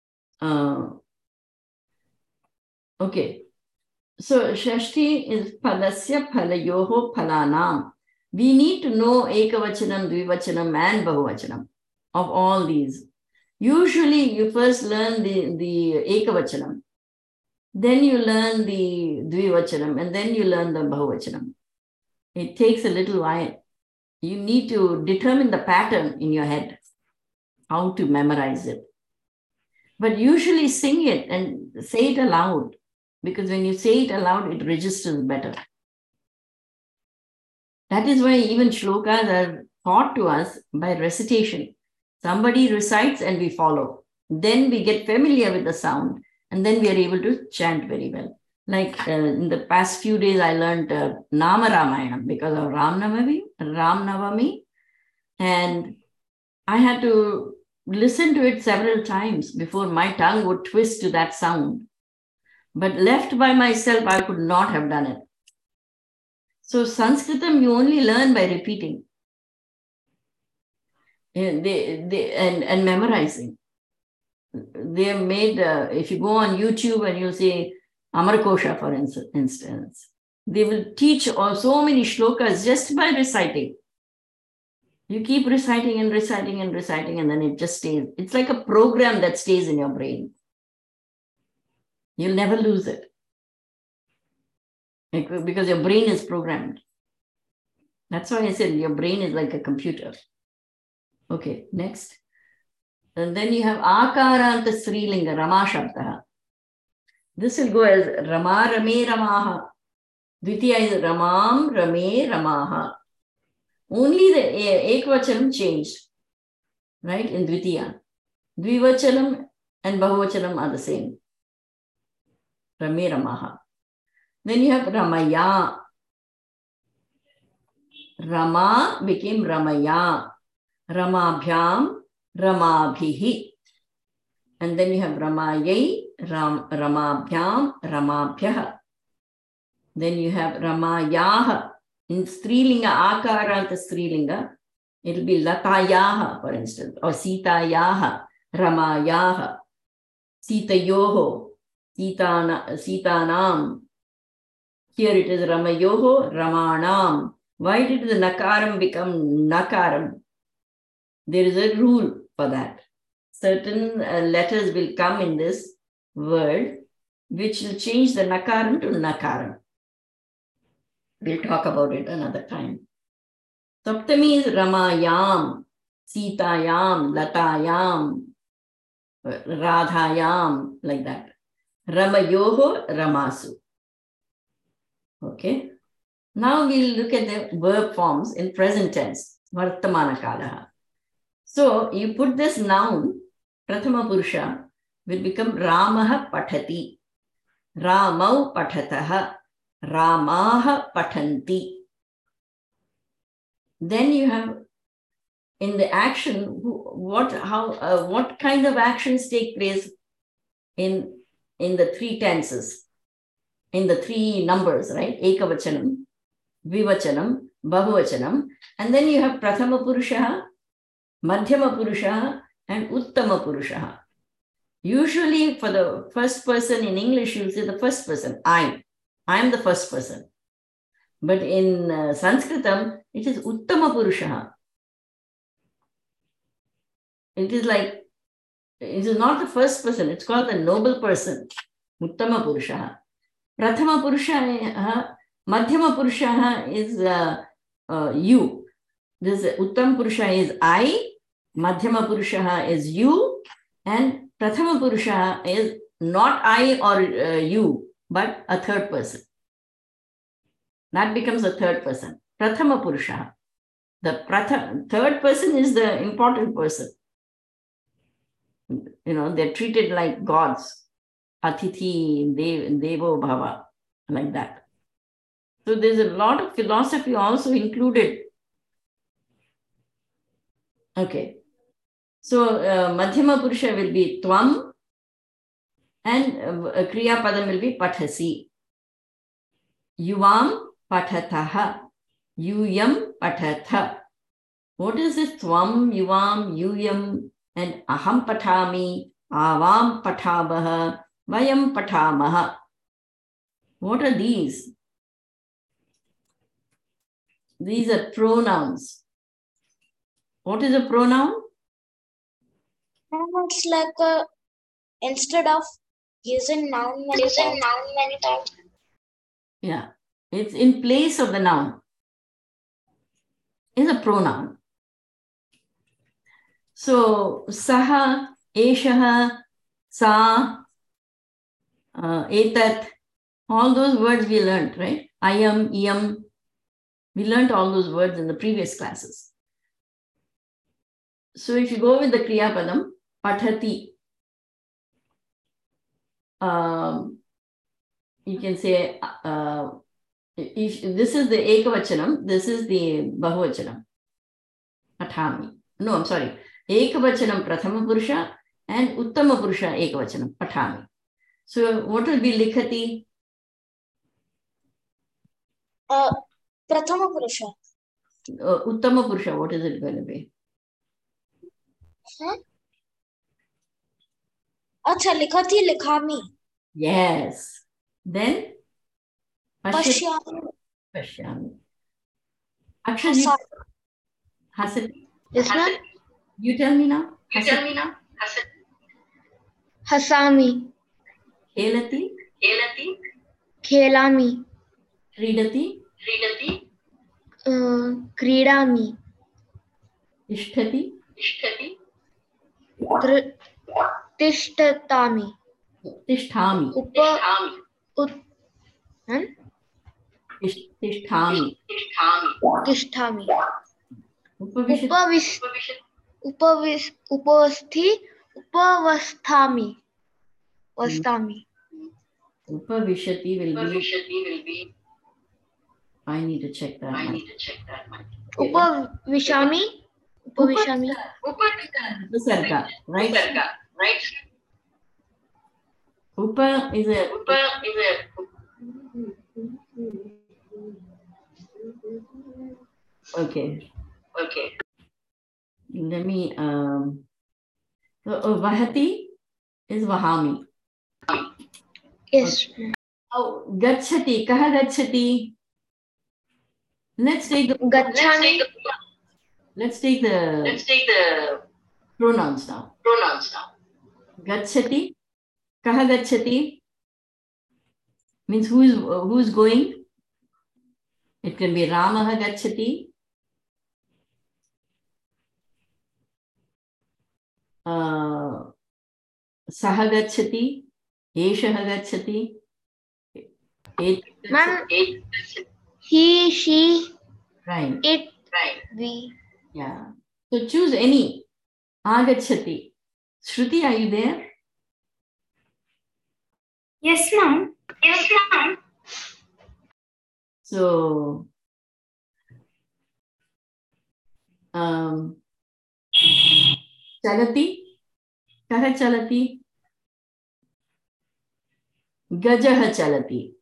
Okay, so Shashti is Palasya Palayoho Palanam. We need to know Ekavachanam, Dvivachanam, and Bahuvachanam of all these. Usually, you first learn the Ekavachanam, then you learn the Dvivachanam, and then you learn the Bahuvachanam. It takes a little while. You need to determine the pattern in your head, how to memorize it. But usually sing it and say it aloud, because when you say it aloud, it registers better. That is why even shlokas are taught to us by recitation. Somebody recites and we follow. Then we get familiar with the sound and then we are able to chant very well. Like in the past few days, I learned Nama Ramayana because of Ram Navami. And I had to listen to it several times before my tongue would twist to that sound. But left by myself, I could not have done it. So Sanskritam, you only learn by repeating and memorizing. They have made, if you go on YouTube and you'll say Amarkosha, for instance, they will teach so many shlokas just by reciting. You keep reciting and reciting and reciting, and then it just stays. It's like a program that stays in your brain. You'll never lose it. Because your brain is programmed. That's why I said your brain is like a computer. Okay, next. And then you have Akaranta Srilinga, Rama Shabda. This will go as Rama Rame Ramaha. Dvitiya is Ramam Rame Ramaha. Only the Ekvachanam changed, right, in Dvitiya. Dvivachanam and Bahuvachanam are the same. Rame Ramaha. Then you have Ramaya. Rama became Ramaya. Ramabhyam, Ramabhihi. And then you have Ramayai, Ramabhyam, Ramabhyaha. Then you have Ramayaha. In Strilinga, Akaranta Strilinga, it will be Latayaha, for instance, or Sitayaha, Ramayaha, Sitayoho, Sitanam. Here it is Ramayoho, Ramanam. Why did the Nakaram become Nakaram? There is a rule for that. Certain letters will come in this word which will change the Nakaram to Nakaram. We'll talk about it another time. Saptami is Ramayam, Sitayam, Latayam, Radhayam, like that. Ramayoho, Ramasu. Okay. Now we'll look at the verb forms in present tense, Vartamana Kalaha. So you put this noun, Prathama Purusha, will become Ramaha Pathati, Ramau Pathataha, Ramaha Pathanti. Then you have in the action, what kind of actions take place in the three tenses, in the three numbers, right? Ekavachanam, Vivachanam, Bahuvachanam. And then you have Prathama Purusha, Madhyama Purusha, and Uttama Purusha. Usually for the first person in English, you say the first person, I am the first person. But in Sanskritam, it is Uttama Purusha. It is like, it is not the first person, it's called the noble person, Uttama Purusha. Prathama Purusha, Madhyama Purusha is you. This Uttam Purusha is I, Madhyama Purusha is you, and Prathama Purusha is not I or you, but a third person. That becomes a third person. Prathama Purusha. The third person is the important person. You know, they're treated like gods. Atithi, Devo Bhava, like that. So there's a lot of philosophy also included. Okay. So Madhyama Purusha will be Tvam, and Kriya Padam will be Pathasi. Yuvam Pathataha. Yuyam Pathatha. What is this Tvam, Yuvam, Yuyam, and Aham Pathami, Avam Pathabaha, Vayam Pathamaha? What are these? These are pronouns. What is a pronoun? It's like instead of using noun many times. Yeah, it's in place of the noun. It's a pronoun. So, Saha, Eshaha, Sa, Etat, all those words we learned, right? Ayam, Iyam. We learned all those words in the previous classes. So if you go with the Kriya Padam, Pathati, you can say, if this is the Ekavachanam, this is the Bahuvachanam, Pathami. No, I'm sorry. Ekavachanam Prathama Purusha and Uttama Purusha Ekavachanam, Pathami. So what will be Likhati? Prathama Purusha. Uttama Purusha, what is it going to be? Acha, likhati, likhami. Yes. Then? Pashyami. Pashyami. Akshay, Hasati. Yes, ma'am. You tell me now. Hasami. Khelati. Khelami. Kridati. Kridami. Tishtati. Tishtatami. Tishtami. Tishtami. Tishtami. Upavishati. Upavasthami. Vastami. Upavishati will be. I need to check that. Upavishami. Upasarga, right? Upa is a. Okay. Let me. Vahati is Vahami. Yes. Oh, Gachati. Kaha Gachati. Let's take the. Gachami. Let's take the pronouns now. Gachati. Kaha Gachati means who is going. It can be Ramaha Gachati. Saha Gachati. Eshaha Gachati. Ma'am, he, she, right. It, we. Yeah. So choose any. Agachati. Shruti, are you there? Yes, ma'am. So, Chalati. Kaha Chalati. Gajaha Chalati.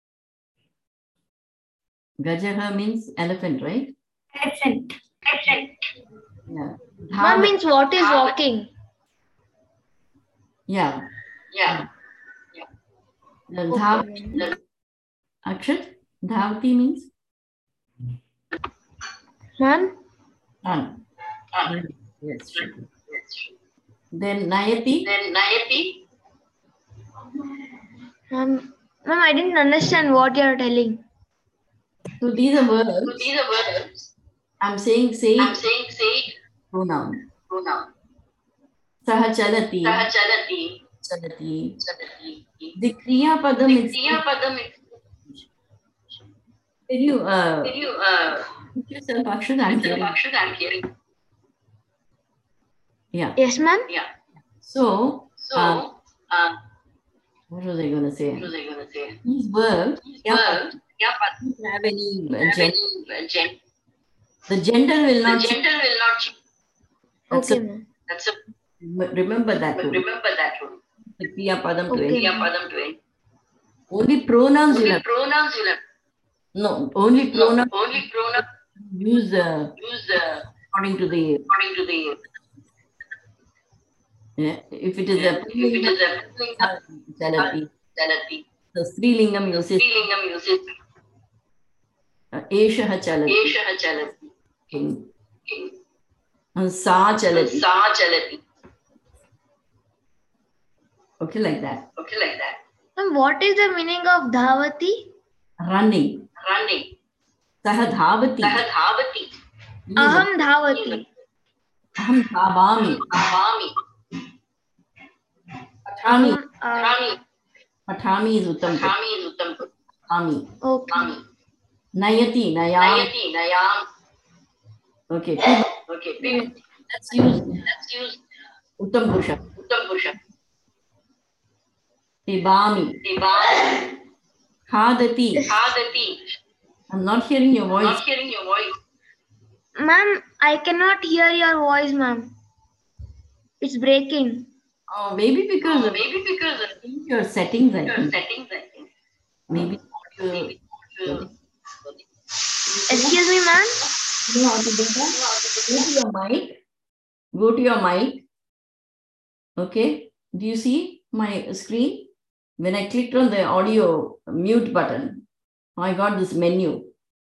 Gajaha means elephant, right? Elephant. Yeah. Ma'am means what is walking? Yeah. Yeah. The Okay, Dhavati. ma'am. Akshat, Dhavati means Ma'am, run. Run. Yes, Shruti. Then Nayati. Then Nayati. ma'am, I didn't understand what you're telling. So these are So verbs. these are words. I'm saying say I'm saying say pronoun. pronoun. Saha chalati. Saha chalati. Chalati. Chalati. The Kriya Padam The is. Kriya Padam is. Can you Can you put yourself, Akshat? I'm hearing. Akshat, I'm hearing. Yeah. Yes, ma'am. Yeah. So, So, what was I going to say? what was I going to say? These verbs, Verbs. Yeah, but don't have any gender. the gender will The not change. gender will not change. That's Okay, a- ma'am. That's a remember that rule. remember that rule. The Kriya Padam to Okay. end. Kriya Padam to end. Only pronouns will Only have. pronouns will have. No, only No, pronouns only pronouns use use according to the. according to the. If it is If a it is a chalati. chalati. The Strilingam uses Lingam uses Eshaha chalati. Esha chalati. King. And Sa chalati. Sa chalati. Okay, like that. Okay, like that. Ma'am, what is the meaning of Dhavati? Running. Running. Saha dhavati. Saha dhavati. Aham Dhavati. Aham dhavami. Avami. Pathami. Rami. Pathami is uttam. Rami is uttam. Pathami. Okay. Rami. Nayati. Nayam. Nayati. Nayam. Okay. Okay. Let's use Let's use uttam purusha. uttam purusha. Pibami. Ivani. Khadati. Khadati. I'm not hearing your voice. Not hearing your voice. Ma'am, I cannot hear your voice, ma'am. It's breaking. Oh, maybe because of Maybe because of your settings, I your think. settings, I think. Maybe audio. Maybe. Excuse me, ma'am. You know how to do that? Go to your mic. Go to your mic. Okay. Do you see my screen? When I clicked on the audio mute button, I got this menu.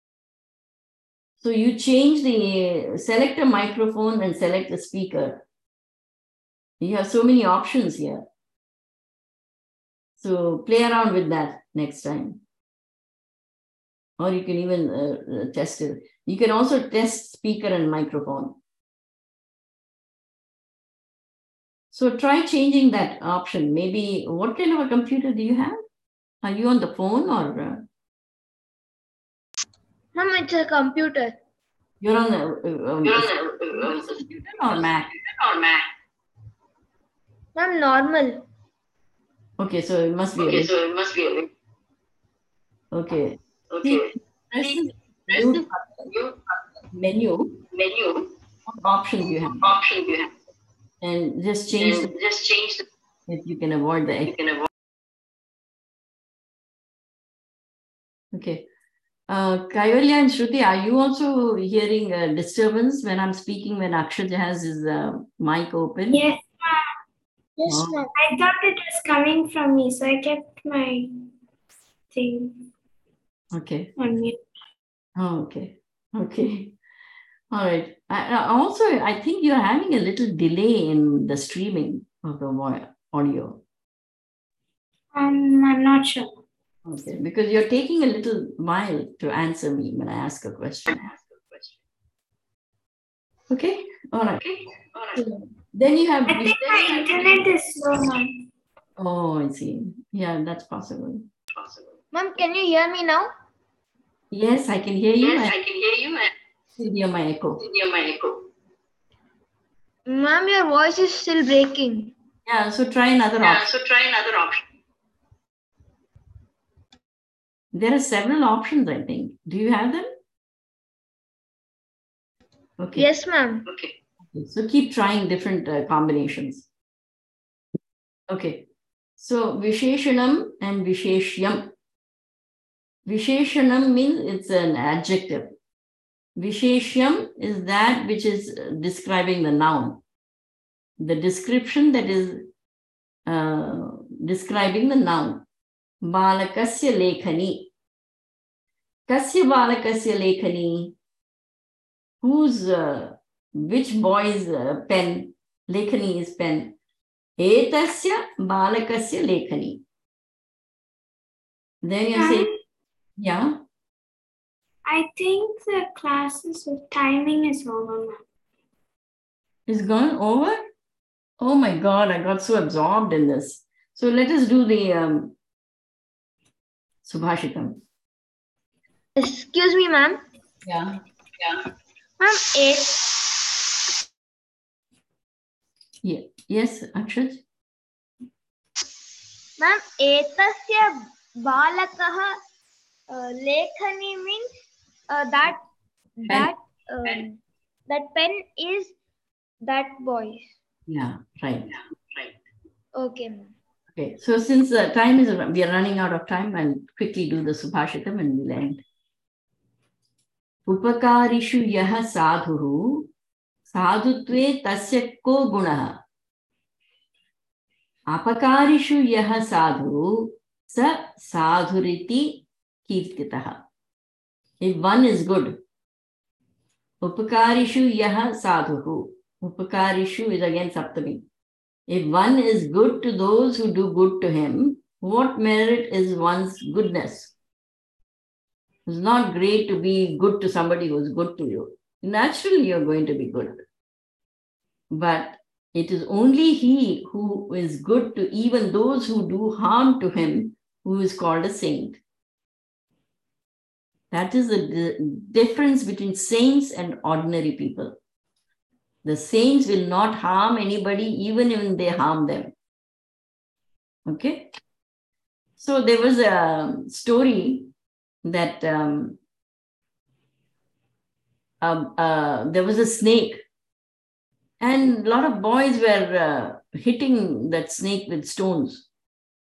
So you change the select a microphone and select the speaker. You have so many options here. So play around with that next time. Or you can even test it. You can also test speaker and microphone. So try changing that option. Maybe what kind of a computer do you have? Are you on the phone or Ma'am, it's a computer. you're on You're on the computer or Mac? or Mac. Ma'am, normal. Okay, so it must be Okay, a so it must be a okay. okay. Press See, the mute You menu. menu What options you have? option you have. And just change And just change the if you can avoid the you can avoid. okay. Kaivalya and Shruti, are you also hearing a disturbance when I'm speaking when Akshat has his mic open? Yes, Yes, Oh. ma'am. I thought it was coming from me, so I kept my thing Okay. on mute. Oh, okay. Okay. All right. Also, I think you're having a little delay in the streaming of the audio. I'm not sure. Okay. Because you're taking a little while to answer me when I ask a question. Okay. All right. Okay. All right. Then you have. I think my internet is slow now. Oh, I see. Yeah, that's possible. Ma'am, can you hear me now? Yes, I can hear you. Yes, I I can hear you and can hear my echo. hear my echo. Ma'am, your voice is still breaking. Yeah, so try another Yeah, option. so try another option. There are several options, I think. Do you have them? Okay. Yes, ma'am. Okay. So keep trying different combinations. Okay. So Visheshanam and Visheshyam. Visheshanam means it's an adjective. Visheshyam is that which is describing the noun. The description that is describing the noun. Balakasya lekhani. Kasya balakasya lekhani. Whose, which boy's pen? Lekhani is pen. Etasya balakasya lekhani. Then you say, yeah. I think the classes of timing is over, ma'am. It's gone over? Oh my God, I got so absorbed in this. So let us do the Subhashitam. Excuse me, ma'am. Yeah. Ma'am, Yeah. Yes, Akshat? ma'am, etasya balakaha lekhani means that pen is that boy's. Yeah, right. Okay, ma'am. Okay, so since the time is, we are running out of time, I'll quickly do the Subhashitam and we'll end. Upakarishu yaha sadhuhu sadhutve tasya ko gunaha. Apakarishu yaha sadhuhu sa sadhuriti kirtitaha. If one is good, Upakarishu yaha sadhuhu. Upakarishu is again Saptami. If one is good to those who do good to him, what merit is one's goodness? It's not great to be good to somebody who's good to you. Naturally, you're going to be good. But it is only he who is good to even those who do harm to him who is called a saint. That is the difference between saints and ordinary people. The saints will not harm anybody even when they harm them. Okay? So there was a story that there was a snake and a lot of boys were hitting that snake with stones.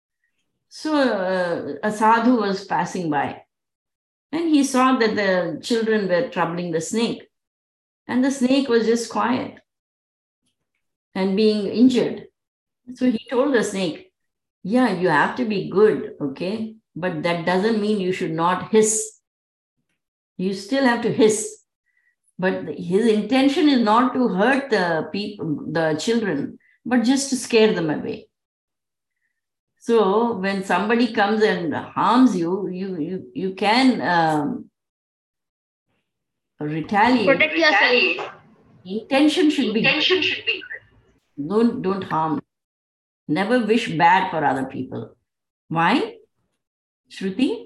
So a sadhu was passing by and he saw that the children were troubling the snake. And the snake was just quiet and being injured. So he told the snake, yeah, you have to be good, okay? But that doesn't mean you should not hiss. You still have to hiss. But his intention is not to hurt the people, the children, but just to scare them away. So when somebody comes and harms you, you can retaliate. Protect yourself. Intention should be good. Don't harm. Never wish bad for other people. Why? Shruti?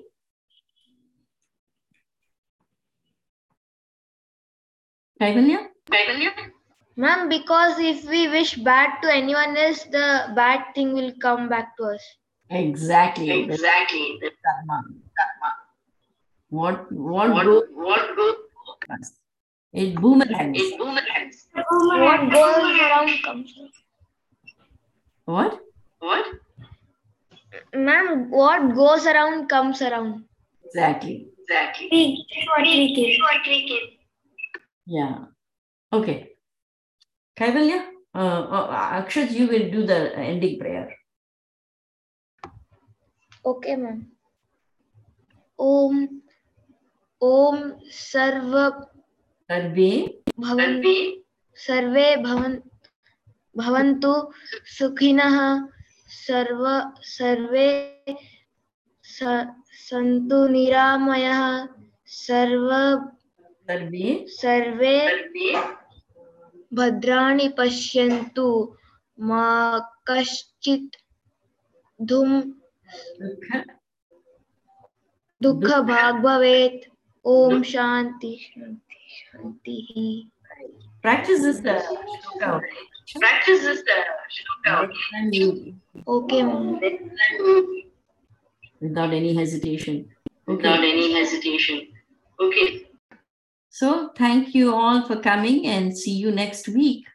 Kaivalya? Ma'am, because if we wish bad to anyone else, the bad thing will come back to us. Exactly. Karma. What goes? It boomerangs. What goes around comes around. What? Ma'am, what goes around comes around. Exactly. Yeah. Okay. Kaivalya, Akshat, you will do the ending prayer. Okay, ma'am. Om Sarve Bhavantu Sukhinah Sarve Santu Niramayah Sarve Bhadrani Pashyantu Ma Kaschit Dukha Bhag Bhavet. Om Shanti. Practice this shloka. Okay, ma'am. Without any hesitation. Okay. So thank you all for coming and see you next week.